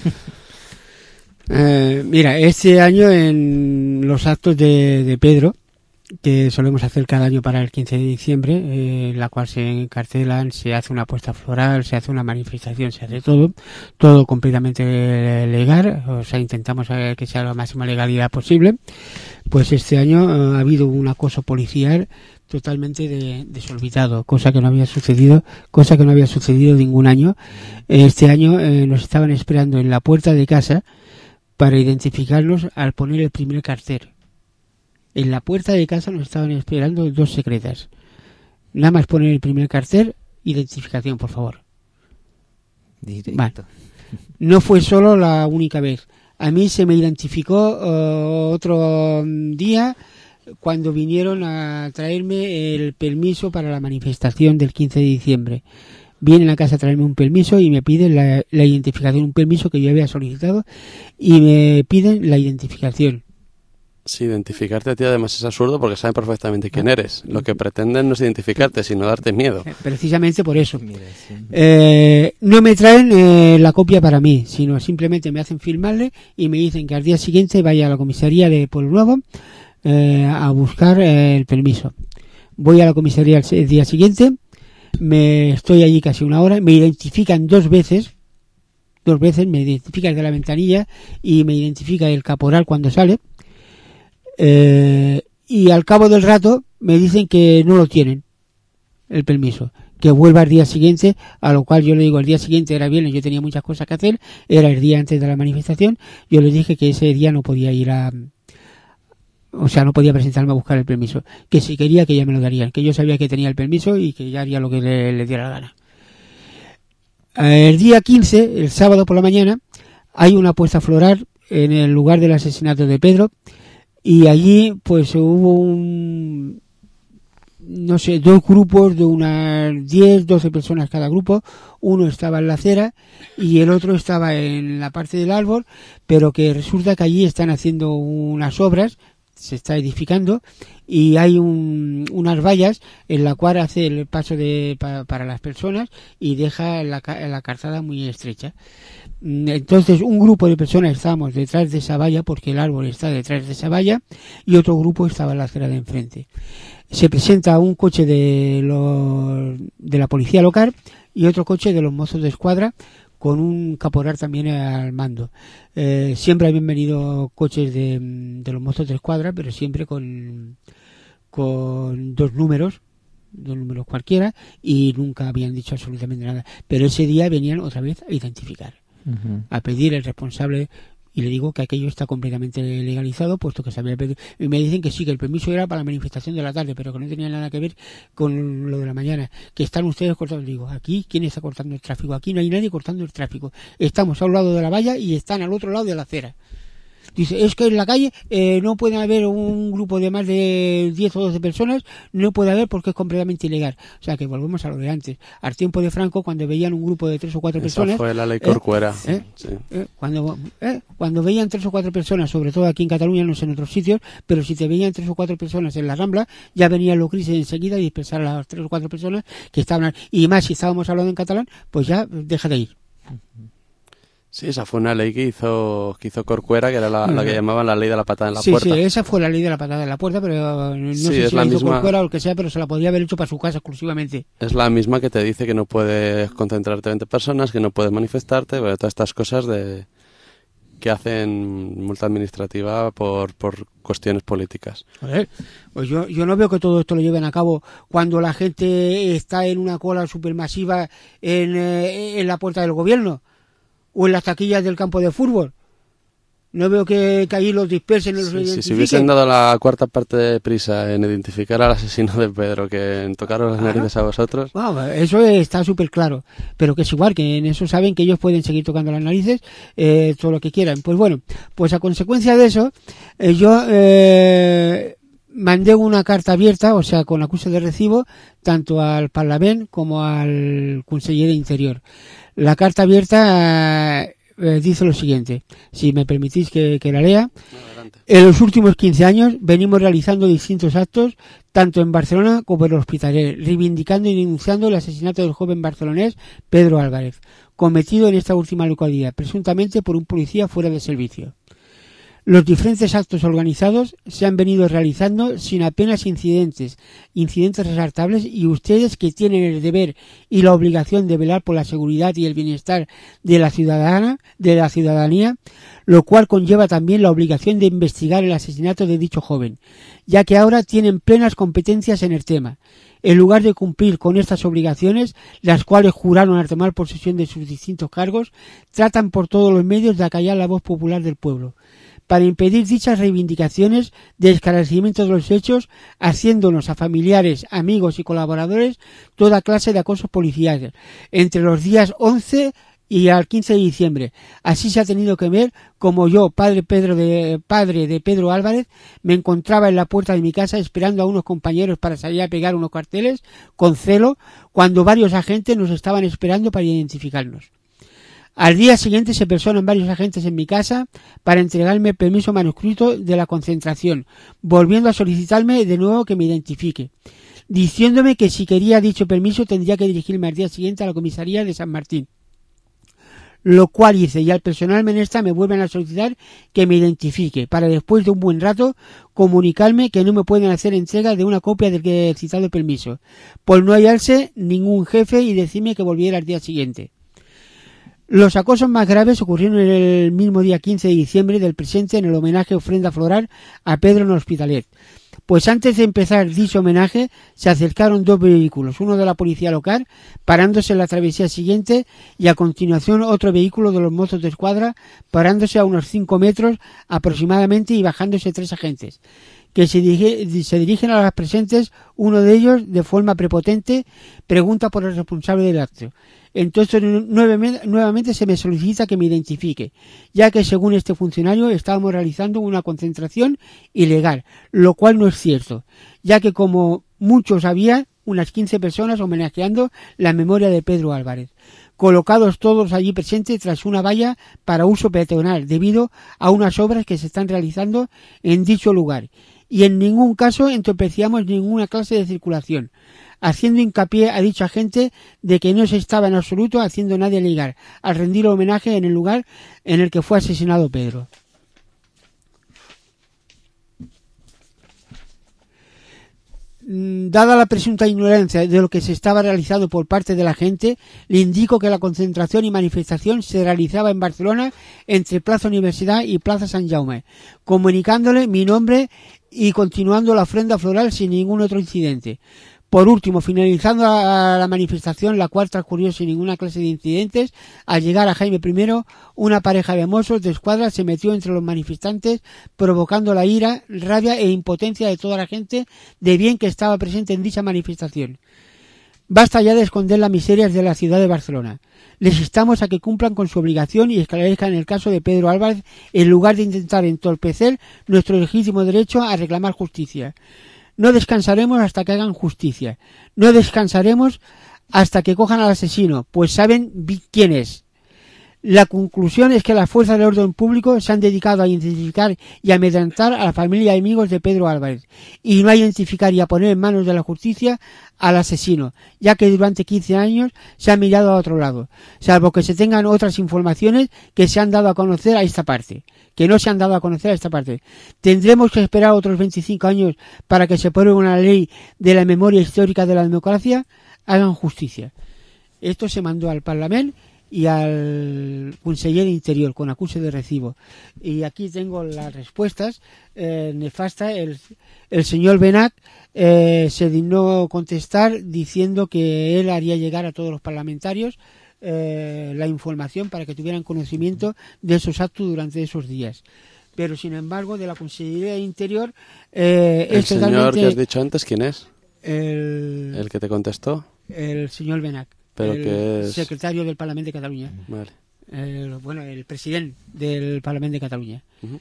Mira, este año en los actos de Pedro, que solemos hacer cada año para el 15 de diciembre, en la cual se encarcelan, se hace una puesta floral, se hace una manifestación, se hace todo completamente legal. O sea, intentamos que sea la máxima legalidad posible. Pues este año ha habido un acoso policial totalmente desorbitado, cosa que no había sucedido ningún año. Este año nos estaban esperando en la puerta de casa para identificarlos al poner el primer cartel. En la puerta de casa nos estaban esperando 2 secretas. Nada más poner el primer cartel, identificación, por favor. Directo. Vale. No fue solo la única vez. A mí se me identificó otro día cuando vinieron a traerme el permiso para la manifestación del 15 de diciembre. Vienen a casa a traerme un permiso y me piden la identificación, un permiso que yo había solicitado, y me piden la identificación. Sí, identificarte a ti además es absurdo porque saben perfectamente quién eres. Lo que pretenden no es identificarte, sino darte miedo. Precisamente por eso. No me traen la copia para mí, sino simplemente me hacen firmarle y me dicen que al día siguiente vaya a la comisaría de Pueblo Nuevo a buscar el permiso. Voy a la comisaría el día siguiente. Estoy allí casi una hora, me identifican dos veces, me identifica el de la ventanilla y me identifica el caporal cuando sale, y al cabo del rato me dicen que no lo tienen, el permiso, que vuelva al día siguiente, a lo cual yo le digo, el día siguiente era viernes, yo tenía muchas cosas que hacer, era el día antes de la manifestación, yo les dije que ese día no podía ir no podía presentarme a buscar el permiso, que si quería que ya me lo darían, que yo sabía que tenía el permiso y que ya haría lo que le diera la gana. El día 15, el sábado por la mañana, hay una puesta floral en el lugar del asesinato de Pedro, y allí pues hubo dos grupos de unas 10, 12 personas cada grupo. Uno estaba en la acera y el otro estaba en la parte del árbol, pero que resulta que allí están haciendo unas obras, se está edificando, y hay unas vallas en la cual hace el paso para las personas y deja la calzada muy estrecha. Entonces un grupo de personas estábamos detrás de esa valla, porque el árbol está detrás de esa valla, y otro grupo estaba en la acera de enfrente. Se presenta un coche de la policía local y otro coche de los mozos de escuadra, con 4 con un caporal también al mando. Siempre habían venido coches de los Mossos de Escuadra, pero siempre con dos números cualquiera, y nunca habían dicho absolutamente nada. Pero ese día venían otra vez a identificar, a pedir el responsable. Y le digo que aquello está completamente legalizado, puesto que se había pedido. Y me dicen que sí, que el permiso era para la manifestación de la tarde, pero que no tenía nada que ver con lo de la mañana. Que están ustedes cortando. Digo, aquí, ¿quién está cortando el tráfico? Aquí no hay nadie cortando el tráfico. Estamos a un lado de la valla y están al otro lado de la acera. Dice, es que en la calle no puede haber un grupo de más de 10 o 12 personas, no puede haber porque es completamente ilegal. O sea que volvemos a lo de antes. Al tiempo de Franco, cuando veían un grupo de 3 o 4 personas... Esa fue la ley Corcuera. Sí. Cuando veían 3 o 4 personas, sobre todo aquí en Cataluña, no sé en otros sitios, pero si te veían 3 o 4 personas en la Rambla, ya venían los grises enseguida y dispersar a las 3 o 4 personas que estaban... Y más, si estábamos hablando en catalán, pues ya deja de ir. Sí, esa fue una ley que hizo Corcuera, que era la que llamaban la ley de la patada en la puerta. Sí, esa fue la ley de la patada en la puerta, pero no sé si la hizo Corcuera o lo que sea, pero se la podría haber hecho para su casa exclusivamente. Es la misma que te dice que no puedes concentrarte 20 personas, que no puedes manifestarte, bueno, todas estas cosas que hacen multa administrativa por cuestiones políticas. Joder, pues yo no veo que todo esto lo lleven a cabo cuando la gente está en una cola supermasiva en la puerta del gobierno o en las taquillas del campo de fútbol. No veo que ahí los dispersen y los identifiquen. Si hubiesen dado la cuarta parte de prisa en identificar al asesino de Pedro que en tocaros las narices a vosotros... Bueno, eso está súper claro, pero que es igual, que en eso saben que ellos pueden seguir tocando las narices todo lo que quieran. Pues bueno, pues a consecuencia de eso, yo mandé una carta abierta, o sea, con acuse de recibo, tanto al Parlamento como al Conseller de Interior. La carta abierta dice lo siguiente, si me permitís que la lea. Adelante. En los últimos 15 años venimos realizando distintos actos, tanto en Barcelona como en el Hospitalet, reivindicando y denunciando el asesinato del joven barcelonés Pedro Álvarez, cometido en esta última localidad, presuntamente por un policía fuera de servicio. Los diferentes actos organizados se han venido realizando sin apenas incidentes resaltables, y ustedes, que tienen el deber y la obligación de velar por la seguridad y el bienestar de la ciudadanía, lo cual conlleva también la obligación de investigar el asesinato de dicho joven, ya que ahora tienen plenas competencias en el tema. En lugar de cumplir con estas obligaciones, las cuales juraron al tomar posesión de sus distintos cargos, tratan por todos los medios de acallar la voz popular del pueblo, para impedir dichas reivindicaciones de esclarecimiento de los hechos, haciéndonos a familiares, amigos y colaboradores toda clase de acosos policiales entre los días 11 y al 15 de diciembre. Así se ha tenido que ver como yo, padre de Pedro Álvarez, me encontraba en la puerta de mi casa esperando a unos compañeros para salir a pegar unos carteles con celo, cuando varios agentes nos estaban esperando para identificarnos. Al día siguiente se personan varios agentes en mi casa para entregarme el permiso manuscrito de la concentración, volviendo a solicitarme de nuevo que me identifique, diciéndome que si quería dicho permiso tendría que dirigirme al día siguiente a la comisaría de San Martín. Lo cual hice, y al personarme en esta me vuelven a solicitar que me identifique, para después de un buen rato comunicarme que no me pueden hacer entrega de una copia del citado permiso, por no hallarse ningún jefe, y decirme que volviera al día siguiente. Los acosos más graves ocurrieron en el mismo día 15 de diciembre del presente, en el homenaje ofrenda floral a Pedro en el Hospitalet. Pues antes de empezar dicho homenaje se acercaron dos vehículos, uno de la policía local, parándose en la travesía siguiente, y a continuación otro vehículo de los Mossos de Escuadra, parándose a unos 5 metros aproximadamente y bajándose 3 agentes, que se dirigen a las presentes. Uno de ellos, de forma prepotente, pregunta por el responsable del acto. Entonces nuevamente se me solicita que me identifique, ya que según este funcionario estábamos realizando una concentración ilegal, lo cual no es cierto, ya que como muchos había unas 15 personas homenajeando la memoria de Pedro Álvarez, colocados todos allí presentes tras una valla para uso peatonal, debido a unas obras que se están realizando en dicho lugar, y en ningún caso entorpecíamos ninguna clase de circulación, haciendo hincapié a dicha gente de que no se estaba en absoluto haciendo nada ilegal al rendir homenaje en el lugar en el que fue asesinado Pedro. Dada la presunta ignorancia de lo que se estaba realizando por parte de la gente, le indico que la concentración y manifestación se realizaba en Barcelona entre Plaza Universidad y Plaza Sant Jaume, comunicándole mi nombre y continuando la ofrenda floral sin ningún otro incidente. Por último, finalizando la manifestación, la cual transcurrió sin ninguna clase de incidentes, al llegar a Jaime I, una pareja de mozos de escuadra se metió entre los manifestantes, provocando la ira, rabia e impotencia de toda la gente de bien que estaba presente en dicha manifestación. Basta ya de esconder las miserias de la ciudad de Barcelona. Les instamos a que cumplan con su obligación y esclarezcan el caso de Pedro Álvarez en lugar de intentar entorpecer nuestro legítimo derecho a reclamar justicia. No descansaremos hasta que hagan justicia. No descansaremos hasta que cojan al asesino, pues saben quién es. La conclusión es que las fuerzas del orden público se han dedicado a identificar y amedrentar a la familia y amigos de Pedro Álvarez, y no a identificar y a poner en manos de la justicia al asesino, ya que durante 15 años se ha mirado a otro lado, salvo que se tengan otras informaciones que se han dado a conocer a esta parte, que no se han dado a conocer a esta parte. Tendremos que esperar otros 25 años para que se apruebe una ley de la memoria histórica de la democracia. Hagan justicia. Esto se mandó al Parlamento y al conseller de Interior con acuse de recibo. Y aquí tengo las respuestas nefastas. El señor Benach se dignó contestar diciendo que él haría llegar a todos los parlamentarios la información para que tuvieran conocimiento de esos actos durante esos días. Pero sin embargo, de la Consellería de Interior el señor que has dicho antes, ¿quién es? El que te contestó. El señor Benach. ¿Pero que es? Secretario del Parlamento de Cataluña. Vale. El presidente del Parlamento de Cataluña. Uh-huh.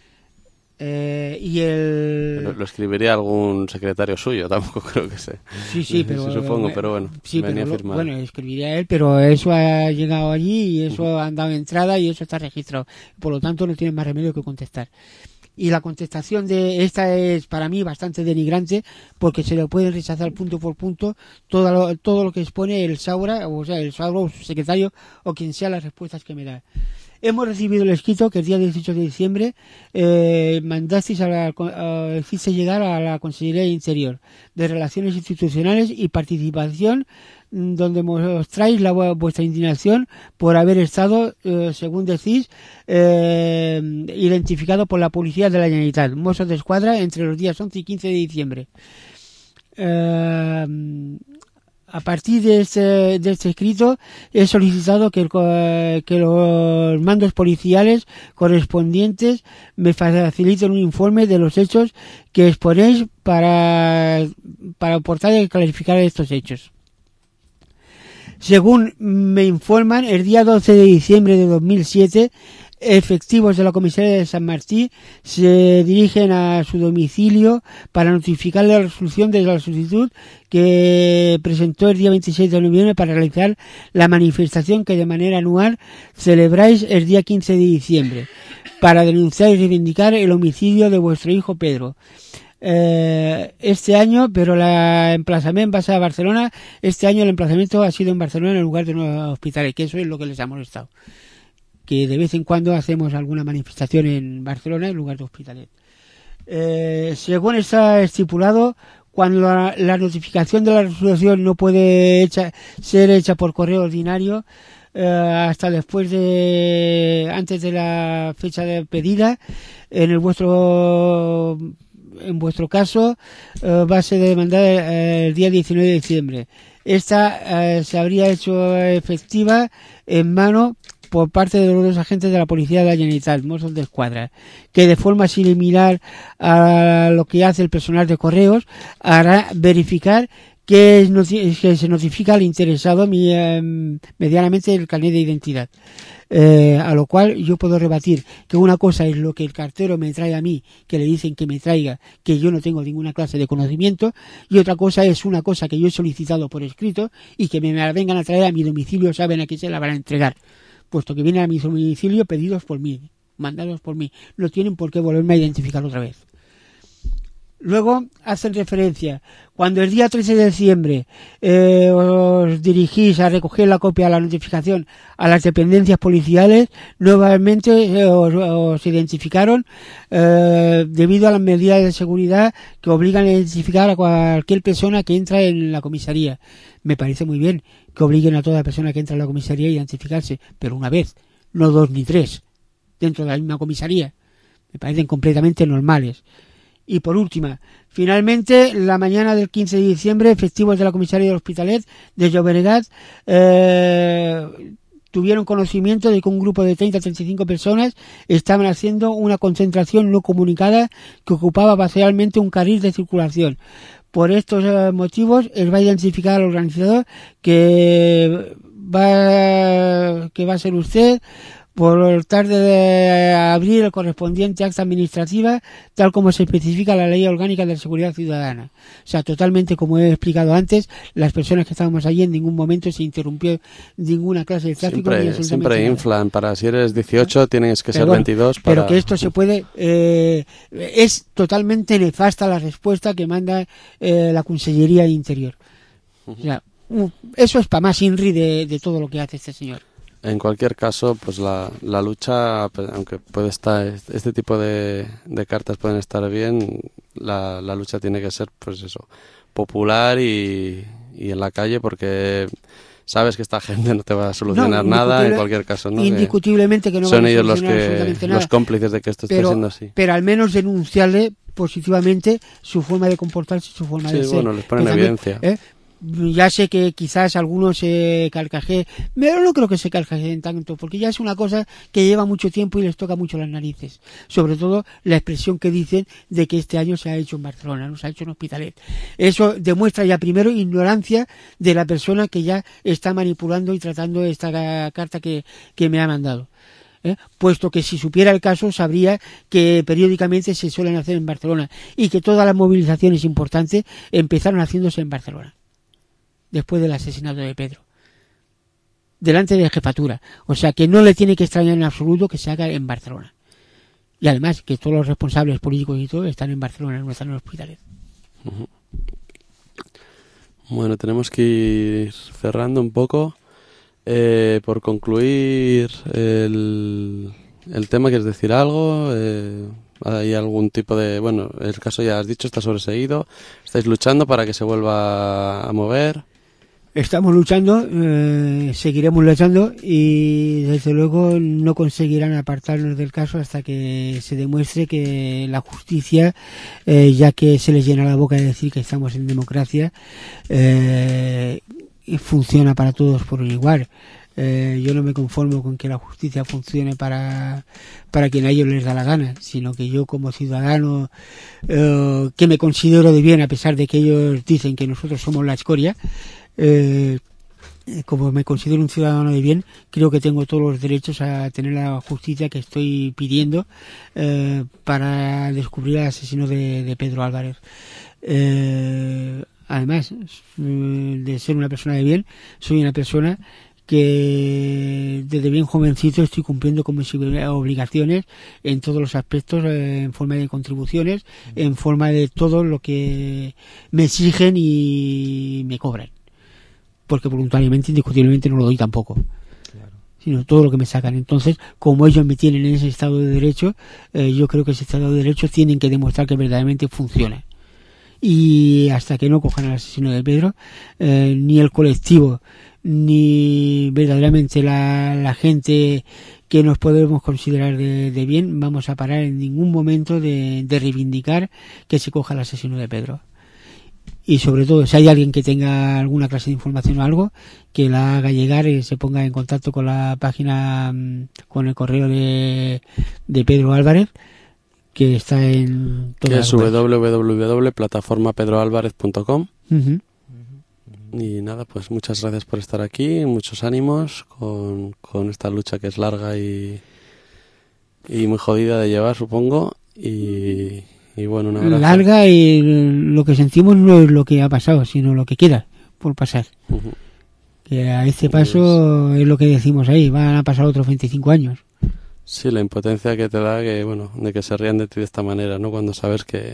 Lo escribiría algún secretario suyo, tampoco creo que sea. Sí, pero supongo, pero bueno. Sí, venía pero firmado. Escribiría él, pero eso ha llegado allí y eso ha dado entrada y eso está registrado. Por lo tanto, no tiene más remedio que contestar. Y la contestación de esta es para mí bastante denigrante, porque se le puede rechazar punto por punto todo lo que expone el Saura, o sea, el Saura o su secretario o quien sea, las respuestas que me da. Hemos recibido el escrito que el día 18 de diciembre mandasteis hiciste llegar a la Consellería de Interior de Relaciones Institucionales y Participación, donde mostráis vuestra indignación por haber estado, según decís, identificado por la Policía de la Generalitat, Mossos d'Esquadra, entre los días 11 y 15 de diciembre. A partir de este escrito he solicitado que los mandos policiales correspondientes me faciliten un informe de los hechos que exponéis para aportar y clarificar estos hechos. Según me informan, el día 12 de diciembre de 2007, efectivos de la comisaría de San Martí se dirigen a su domicilio para notificar la resolución de la solicitud que presentó el día 26 de noviembre para realizar la manifestación que de manera anual celebráis el día 15 de diciembre para denunciar y reivindicar el homicidio de vuestro hijo Pedro. Este año, pero el emplazamiento va a ser a Barcelona. Este año el emplazamiento ha sido en Barcelona en lugar de un hospital, que eso es lo que les ha molestado, que de vez en cuando hacemos alguna manifestación en Barcelona en lugar de Hospitalet. Según está estipulado, cuando la notificación de la resolución no puede ser hecha por correo ordinario hasta antes de la fecha de pedida, en vuestro caso va a ser demandada el día 19 de diciembre. Esta se habría hecho efectiva en mano por parte de los dos agentes de la Policía de la Generalitat, Mossos d'Esquadra, que de forma similar a lo que hace el personal de correos hará verificar que se notifica al interesado medianamente el carnet de identidad. A lo cual yo puedo rebatir que una cosa es lo que el cartero me trae a mí, que le dicen que me traiga, que yo no tengo ninguna clase de conocimiento, y otra cosa es una cosa que yo he solicitado por escrito y que me la vengan a traer a mi domicilio, saben a qué se la van a entregar, puesto que vienen a mi domicilio pedidos por mí, mandados por mí. No tienen por qué volverme a identificar otra vez. Luego hacen referencia, cuando el día 13 de diciembre os dirigís a recoger la copia de la notificación a las dependencias policiales, nuevamente os identificaron debido a las medidas de seguridad que obligan a identificar a cualquier persona que entra en la comisaría. Me parece muy bien que obliguen a toda persona que entra en la comisaría a identificarse, pero una vez, no 2 ni 3, dentro de la misma comisaría. Me parecen completamente normales. Y por última, finalmente, la mañana del 15 de diciembre, efectivos de la comisaría del Hospitalet de Llobregat tuvieron conocimiento de que un grupo de 30 a 35 personas estaban haciendo una concentración no comunicada que ocupaba parcialmente un carril de circulación. Por estos motivos, él va a identificar al organizador que va a ser usted, por tarde de abrir el correspondiente acta administrativa, tal como se especifica la Ley Orgánica de la Seguridad Ciudadana. O sea, totalmente, como he explicado antes, las personas que estábamos allí en ningún momento se interrumpió ninguna clase de tráfico. Siempre inflan, para si eres 18 tienes que ser 22. Pero que esto se puede... es totalmente nefasta la respuesta que manda la Consellería de Interior. O sea, eso es para más INRI de todo lo que hace este señor. En cualquier caso, pues la lucha, aunque puede estar, este tipo de cartas pueden estar bien, la lucha tiene que ser, pues eso, popular y en la calle, porque sabes que esta gente no te va a solucionar nada en cualquier caso, ¿no? Indiscutiblemente que no son van a ellos solucionar los cómplices de que esto esté siendo así. Pero al menos denunciarle positivamente su forma de comportarse, su forma de ser. Sí, bueno, les ponen evidencia. Ya sé que quizás algunos se carcajeen, pero no creo que se carcajeen tanto, porque ya es una cosa que lleva mucho tiempo y les toca mucho las narices. Sobre todo la expresión que dicen de que este año se ha hecho en Barcelona, no se ha hecho en Hospitalet. Eso demuestra ya primero ignorancia de la persona que ya está manipulando y tratando esta carta que me ha mandado. Puesto que si supiera el caso sabría que periódicamente se suelen hacer en Barcelona y que todas las movilizaciones importantes empezaron haciéndose en Barcelona después del asesinato de Pedro, delante de la jefatura. O sea que no le tiene que extrañar en absoluto que se haga en Barcelona. Y además que todos los responsables políticos y todo están en Barcelona, no están en los hospitales. Uh-huh. Bueno, tenemos que ir cerrando un poco. Por concluir el tema, ¿quieres decir algo? ¿Hay algún tipo de... Bueno, el caso ya has dicho, está sobreseído. ¿Estáis luchando para que se vuelva a mover? Estamos luchando, seguiremos luchando y desde luego no conseguirán apartarnos del caso hasta que se demuestre que la justicia, ya que se les llena la boca de decir que estamos en democracia, funciona para todos por igual. Yo no me conformo con que la justicia funcione para quien a ellos les da la gana, sino que yo como ciudadano que me considero de bien, a pesar de que ellos dicen que nosotros somos la escoria, como me considero un ciudadano de bien, creo que tengo todos los derechos a tener la justicia que estoy pidiendo para descubrir al asesino de Pedro Álvarez. Además de ser una persona de bien, soy una persona que desde bien jovencito estoy cumpliendo con mis obligaciones en todos los aspectos, en forma de contribuciones, en forma de todo lo que me exigen y me cobran, porque voluntariamente, indiscutiblemente no lo doy tampoco, claro, sino todo lo que me sacan. Entonces, como ellos me tienen en ese Estado de Derecho, yo creo que ese Estado de Derecho tienen que demostrar que verdaderamente funciona. Y hasta que no cojan al asesino de Pedro, ni el colectivo ni verdaderamente la gente que nos podemos considerar de bien vamos a parar en ningún momento de reivindicar que se coja al asesino de Pedro. Y sobre todo, si hay alguien que tenga alguna clase de información o algo, que la haga llegar y se ponga en contacto con la página, con el correo de Pedro Álvarez, que está en todas las webs. www.plataformapedroalvarez.com. Uh-huh. Y nada, pues muchas gracias por estar aquí, muchos ánimos con esta lucha que es larga y muy jodida de llevar, supongo, y bueno, un abrazo. Larga, y lo que sentimos no es lo que ha pasado, sino lo que queda por pasar. Uh-huh. Que a este paso es lo que decimos ahí, van a pasar otros 25 años. Sí, la impotencia que te da, que bueno, de que se rían de ti de esta manera, ¿no? Cuando sabes que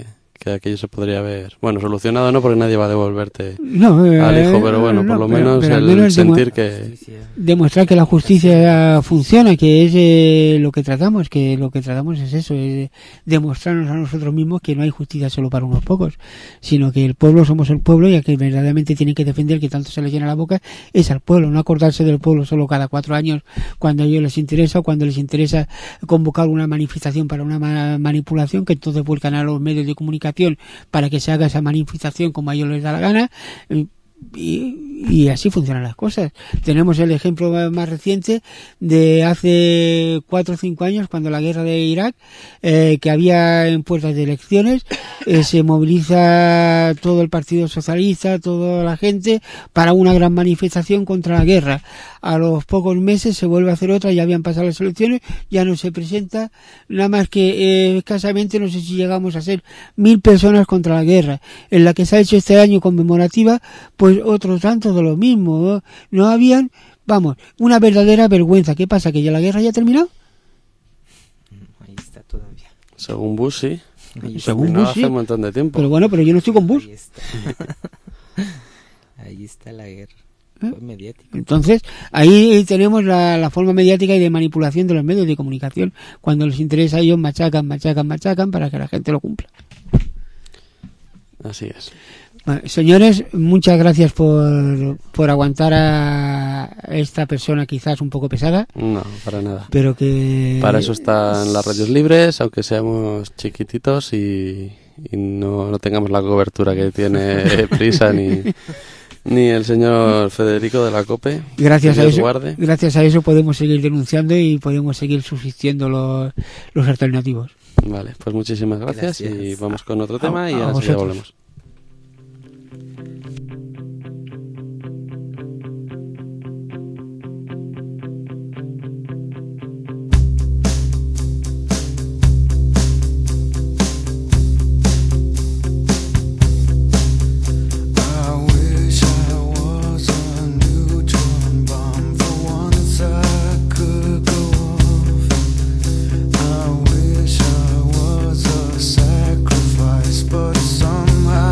que aquello se podría haber, bueno, solucionado no, porque nadie va a devolverte No, al hijo, pero bueno, por lo menos pero al el menos sentir que... demostrar que la justicia funciona, que es lo que tratamos, es eso, es demostrarnos a nosotros mismos que no hay justicia solo para unos pocos, sino que el pueblo somos el pueblo y a que verdaderamente tienen que defender, que tanto se les llena la boca, es al pueblo, no acordarse del pueblo solo cada 4 años cuando a ellos les interesa o cuando les interesa convocar una manifestación para una manipulación, que entonces vuelcan a los medios de comunicación para que se haga esa manifestación como a ellos les da la gana. Y así funcionan las cosas. Tenemos el ejemplo más reciente de hace 4 o 5 años, cuando la guerra de Irak, que había en puertas de elecciones, se moviliza todo el Partido Socialista, toda la gente, para una gran manifestación contra la guerra. A los pocos meses se vuelve a hacer otra, ya habían pasado las elecciones, ya no se presenta, nada más que escasamente, no sé si llegamos a ser 1000 personas contra la guerra, en la que se ha hecho este año conmemorativa, pues otros tantos de lo mismo, no habían, vamos, una verdadera vergüenza. ¿Qué pasa? ¿Que ya la guerra ya ha terminado? Ahí está todavía. Según Bush, sí. Según Bush, sí. Hace un montón de tiempo. Pero bueno, pero yo no estoy con Bush. Ahí está. Ahí está la guerra. Fue mediático. Entonces, ahí tenemos la forma mediática y de manipulación de los medios de comunicación. Cuando les interesa, ellos machacan para que la gente lo cumpla. Así es. Bueno, señores, muchas gracias por aguantar a esta persona quizás un poco pesada. No, para nada. Pero que... Para eso están las radios libres, aunque seamos chiquititos y no tengamos la cobertura que tiene Prisa ni el señor Federico de la COPE. Gracias a eso podemos seguir denunciando y podemos seguir subsistiendo los alternativos. Vale, pues muchísimas gracias. Y vamos con otro tema y ahora sí ya volvemos. But somehow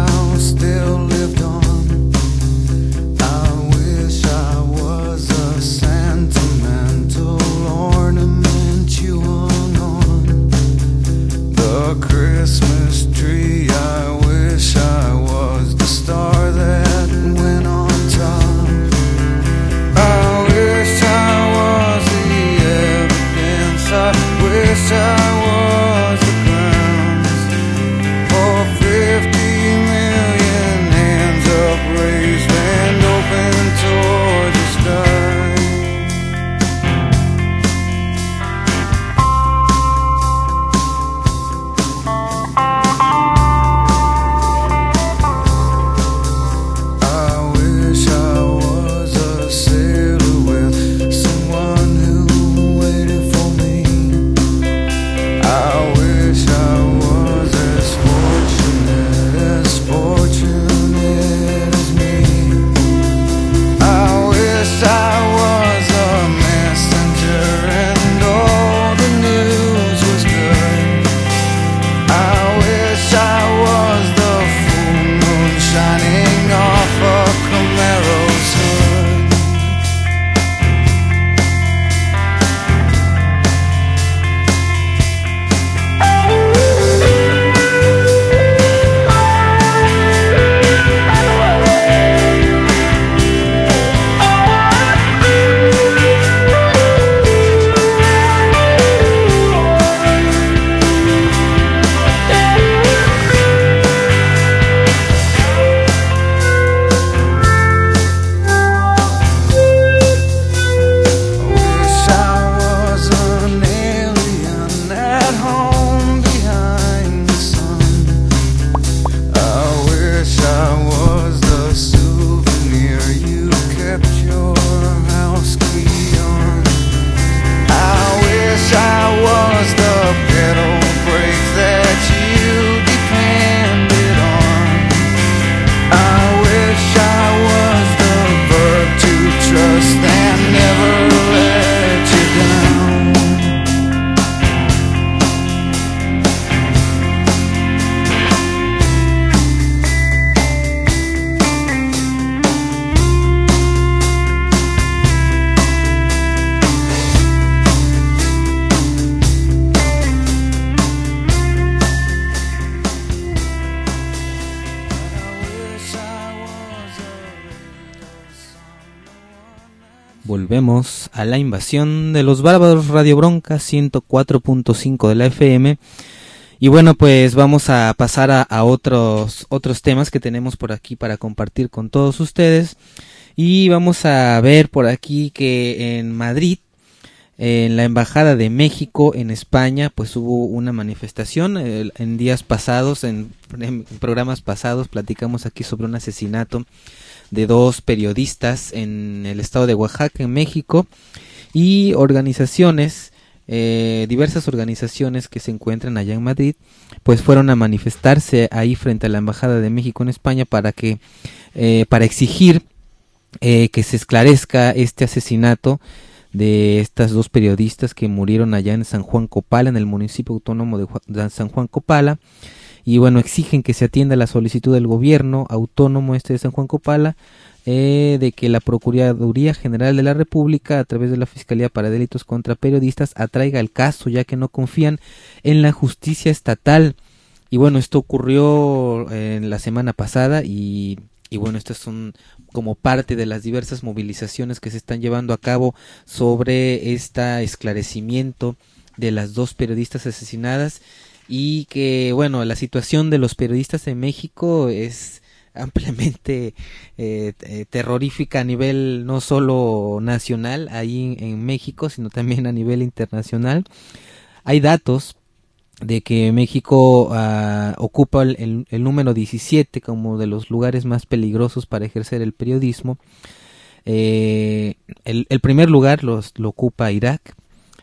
Volvemos a la invasión de los bárbaros, Radio Bronca 104.5 de la FM. Y bueno, pues vamos a pasar a otros temas que tenemos por aquí para compartir con todos ustedes. Y vamos a ver por aquí que en Madrid, en la Embajada de México en España, pues hubo una manifestación. En días pasados, en programas pasados, platicamos aquí sobre un asesinato de 2 periodistas en el estado de Oaxaca, en México, y organizaciones, diversas organizaciones que se encuentran allá en Madrid, pues fueron a manifestarse ahí frente a la Embajada de México en España para exigir que se esclarezca este asesinato de estas 2 periodistas que murieron allá en San Juan Copala, en el municipio autónomo de San Juan Copala. Y bueno, exigen que se atienda la solicitud del gobierno autónomo de San Juan Copala, de que la Procuraduría General de la República, a través de la Fiscalía para Delitos contra Periodistas, atraiga el caso, ya que no confían en la justicia estatal. Y bueno, esto ocurrió en la semana pasada y bueno, estas son como parte de las diversas movilizaciones que se están llevando a cabo sobre este esclarecimiento de las 2 periodistas asesinadas. Y que bueno, la situación de los periodistas en México es ampliamente terrorífica a nivel no solo nacional ahí en México, sino también a nivel internacional. Hay datos de que México ocupa el número 17 como de los lugares más peligrosos para ejercer el periodismo. El primer lugar lo ocupa Irak.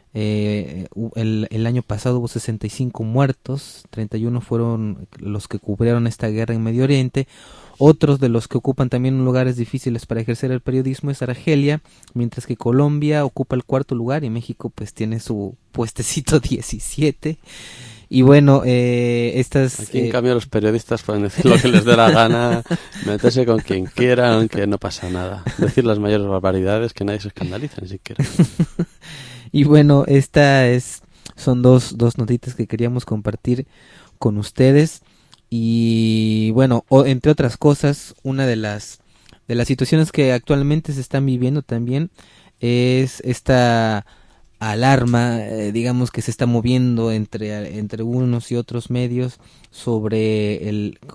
El año pasado hubo 65 muertos, 31 fueron los que cubrieron esta guerra en Medio Oriente. Otros de los que ocupan también lugares difíciles para ejercer el periodismo es Argelia, mientras que Colombia ocupa el 4º lugar y México pues tiene su puestecito 17. Y bueno, aquí en cambio los periodistas pueden decir lo que les dé la gana, meterse con quien quiera, aunque no pasa nada. Decir las mayores barbaridades, que nadie se escandaliza ni siquiera. Y bueno, son dos notitas que queríamos compartir con ustedes. Y bueno, entre otras cosas, una de las situaciones que actualmente se están viviendo también es esta alarma, digamos, que se está moviendo entre unos y otros medios sobre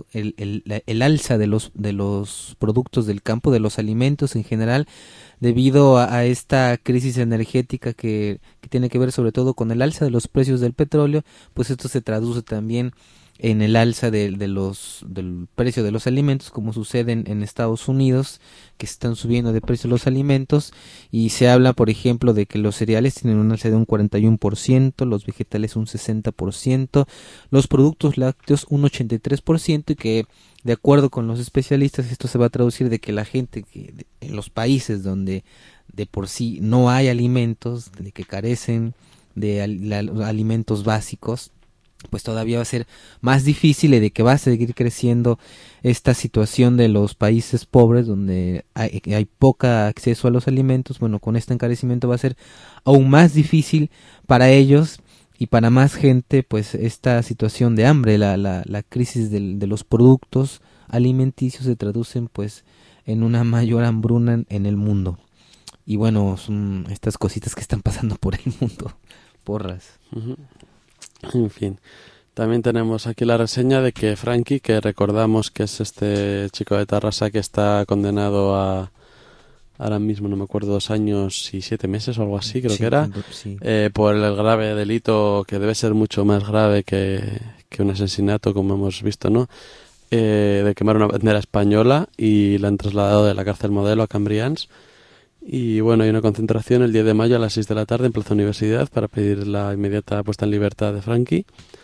el alza de los productos del campo, de los alimentos en general, debido a esta crisis energética que tiene que ver sobre todo con el alza de los precios del petróleo. Pues esto se traduce también en el alza del precio de los alimentos, como sucede en Estados Unidos, que están subiendo de precio los alimentos, y se habla, por ejemplo, de que los cereales tienen un alza de un 41%, los vegetales un 60%, los productos lácteos un 83%, y que de acuerdo con los especialistas esto se va a traducir de que la gente en los países donde de por sí no hay alimentos, de que carecen de alimentos básicos, pues todavía va a ser más difícil, y de que va a seguir creciendo esta situación de los países pobres donde hay poco acceso a los alimentos. Bueno, con este encarecimiento va a ser aún más difícil para ellos y para más gente, pues esta situación de hambre, la crisis de los productos alimenticios se traducen pues en una mayor hambruna en el mundo. Y bueno, son estas cositas que están pasando por el mundo, porras. Uh-huh. En fin, también tenemos aquí la reseña de que Frankie, que recordamos que es este chico de Tarrasa que está condenado a, ahora mismo no me acuerdo, 2 años y 7 meses o algo así, creo sí, que era, sí. Por el grave delito, que debe ser mucho más grave que un asesinato, como hemos visto, ¿no? De quemar una bandera española, y la han trasladado de la cárcel Modelo a Cambrians. Y bueno, hay una concentración el 10 de mayo a las 6 de la tarde en Plaza Universidad para pedir la inmediata puesta en libertad de Frankie.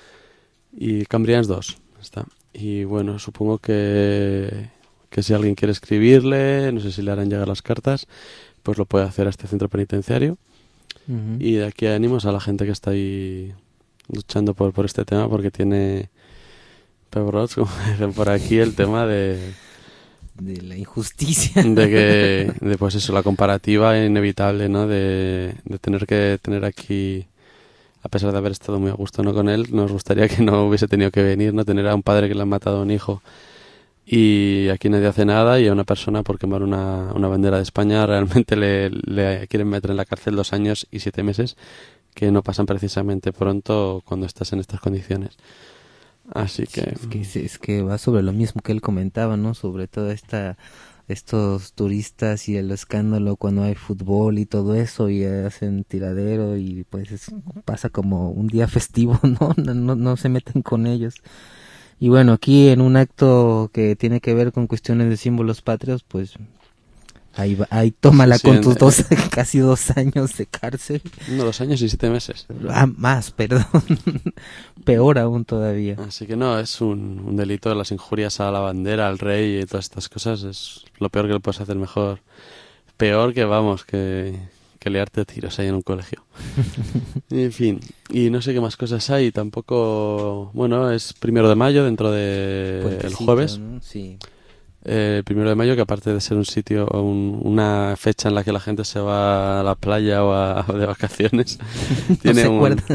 Y Cambrians 2 está. Y bueno, supongo que si alguien quiere escribirle, no sé si le harán llegar las cartas, pues lo puede hacer a este centro penitenciario. Uh-huh. Y de aquí ánimos a la gente que está ahí luchando por este tema, porque tiene pebrots, como dicen por aquí, el tema de la injusticia, de pues eso, la comparativa inevitable, ¿no? De tener que tener aquí, a pesar de haber estado muy a gusto, ¿no?, con él, nos gustaría que no hubiese tenido que venir, ¿no? Tener a un padre que le ha matado a un hijo y aquí nadie hace nada, y a una persona por quemar una bandera de España realmente le quieren meter en la cárcel 2 años y 7 meses, que no pasan precisamente pronto cuando estás en estas condiciones. Así que... Es que va sobre lo mismo que él comentaba, ¿no? Sobre todo estos turistas y el escándalo cuando hay fútbol y todo eso, y hacen tiradero, y pues pasa como un día festivo, ¿no? No se meten con ellos. Y bueno, aquí en un acto que tiene que ver con cuestiones de símbolos patrios, pues ahí tómala con tus casi 2 años de cárcel. No, 2 años y 7 meses. Más, perdón. Peor aún todavía. Así que no, es un delito. Las injurias a la bandera, al rey y todas estas cosas es lo peor que le puedes hacer. Mejor, peor que liarte a tiros ahí en un colegio. En fin, y no sé qué más cosas hay. Tampoco, bueno, es 1 de mayo, dentro de el jueves, ¿no? Sí. 1 de mayo, que aparte de ser un sitio, una fecha en la que la gente se va a la playa o de vacaciones, tiene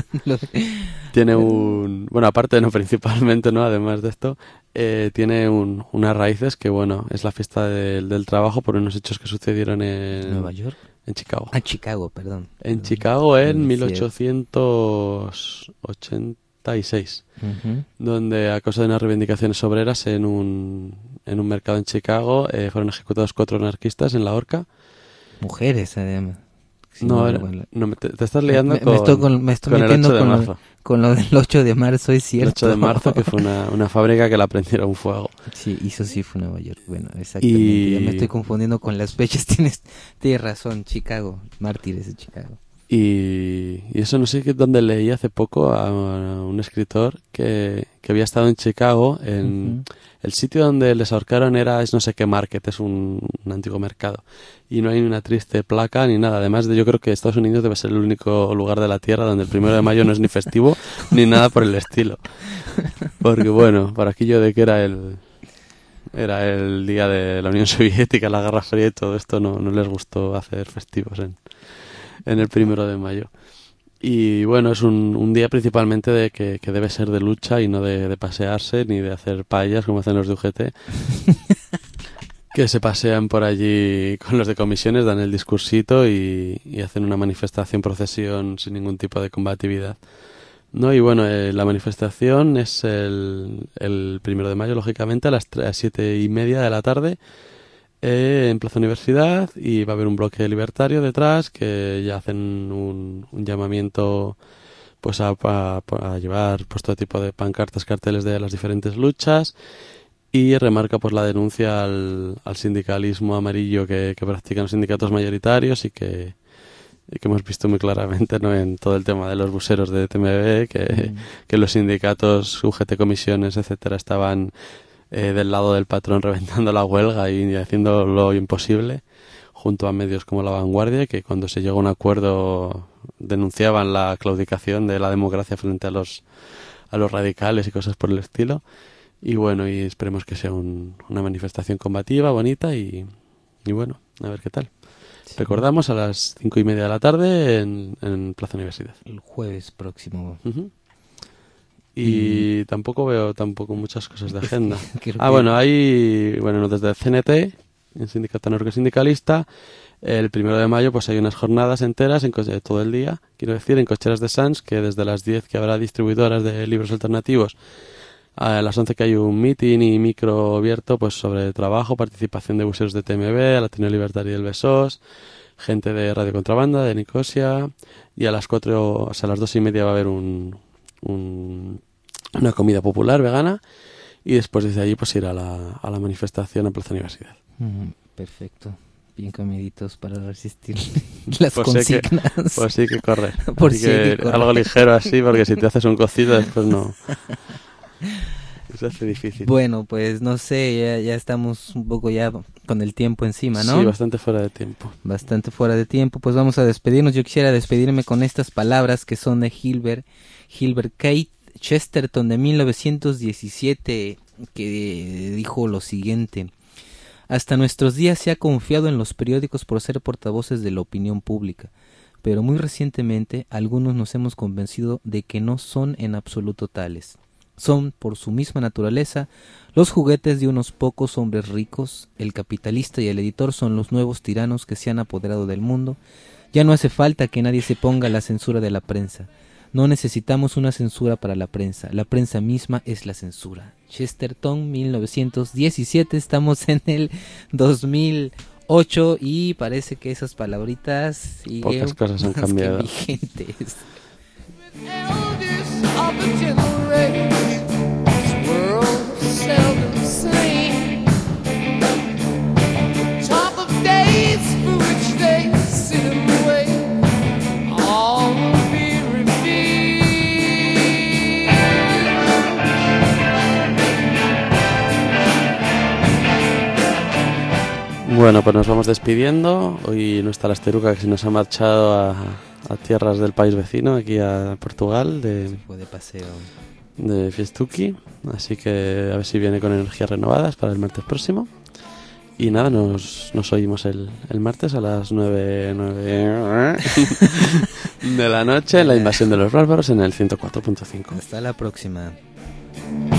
bueno, aparte, no, principalmente, no, además de esto, tiene unas raíces que, bueno, es la fiesta del trabajo por unos hechos que sucedieron en Nueva York. En Chicago. Chicago, perdón. En Chicago en 1886, donde a causa de unas reivindicaciones obreras en un mercado en Chicago fueron ejecutados 4 anarquistas en la horca. Mujeres, además. Sí, te estás liando me estoy metiendo con lo del 8 de marzo, es cierto. El 8 de marzo, que fue una fábrica que la prendieron fuego. Sí, eso sí fue Nueva York. Bueno, exactamente. Ya me estoy confundiendo con las fechas. Tienes razón, Chicago, mártires de Chicago. Y eso no sé dónde leí hace poco a un escritor que había estado en Chicago, en el sitio donde les ahorcaron es no sé qué market, es un antiguo mercado, y no hay ni una triste placa ni nada. Además yo creo que Estados Unidos debe ser el único lugar de la Tierra donde el 1 de mayo no es ni festivo ni nada por el estilo, porque bueno, por aquello de que era el día de la Unión Soviética, la Guerra Fría y todo esto, no les gustó hacer festivos en el 1 de mayo. Y bueno, es un día principalmente de que debe ser de lucha y no de pasearse ni de hacer payas como hacen los de UGT, que se pasean por allí con los de comisiones, dan el discursito y hacen una manifestación, procesión sin ningún tipo de combatividad, ¿no? Y bueno, la manifestación es el 1 de mayo, lógicamente, a las 7:30 de la tarde, en Plaza Universidad, y va a haber un bloque libertario detrás que ya hacen un llamamiento pues a llevar pues todo tipo de pancartas, carteles de las diferentes luchas, y remarca pues la denuncia al sindicalismo amarillo que practican los sindicatos mayoritarios y que hemos visto muy claramente, ¿no?, en todo el tema de los buseros de TMB, que los sindicatos, UGT, comisiones, etcétera, estaban del lado del patrón reventando la huelga y haciendo lo imposible, junto a medios como La Vanguardia, que cuando se llegó a un acuerdo denunciaban la claudicación de la democracia frente a los radicales y cosas por el estilo. Y bueno, y esperemos que sea una manifestación combativa, bonita, y bueno, a ver qué tal. Sí. Recordamos, a las 5:30 de la tarde en Plaza Universidad. El jueves próximo. Y tampoco veo muchas cosas de agenda. Bueno, hay, desde el CNT, el Sindicato Anarcosindicalista, el 1 de mayo pues hay unas jornadas enteras todo el día, quiero decir, en Cocheras de Sants, que desde las 10 que habrá distribuidoras de libros alternativos, a las 11 que hay un meeting y micro abierto pues sobre trabajo, participación de buseros de TMB, Latino Libertario del Besós, gente de Radio Contrabanda, de Nicosia, y a las 4, o sea, a las 2:30 va a haber una comida popular vegana, y después desde allí pues ir a la manifestación en Plaza Universidad. Perfecto, bien comiditos para resistir las consignas. Pues sí que corre. Algo ligero así, porque si te haces un cocido después no. Se hace difícil. Bueno, pues no sé, ya estamos un poco ya con el tiempo encima, ¿no? Sí, bastante fuera de tiempo. Pues vamos a despedirnos. Yo quisiera despedirme con estas palabras que son de Gilbert Keith Chesterton, de 1917, que dijo lo siguiente: hasta nuestros días se ha confiado en los periódicos por ser portavoces de la opinión pública, pero muy recientemente algunos nos hemos convencido de que no son en absoluto tales. Son, por su misma naturaleza, los juguetes de unos pocos hombres ricos. El capitalista y el editor son los nuevos tiranos que se han apoderado del mundo. Ya no hace falta que nadie se ponga la censura de la prensa. No necesitamos una censura para la prensa misma es la censura. Chesterton, 1917, estamos en el 2008 y parece que esas palabritas pocas cosas han cambiado. Vigentes. Bueno, pues nos vamos despidiendo. Hoy no está la Esteruca, que se nos ha marchado a tierras del país vecino, aquí a Portugal, de paseo, de Fiestuki. Así que a ver si viene con energías renovadas para el martes próximo. Y nada, nos oímos el martes a las 9 de la noche en la invasión de los bárbaros en el 104.5. Hasta la próxima.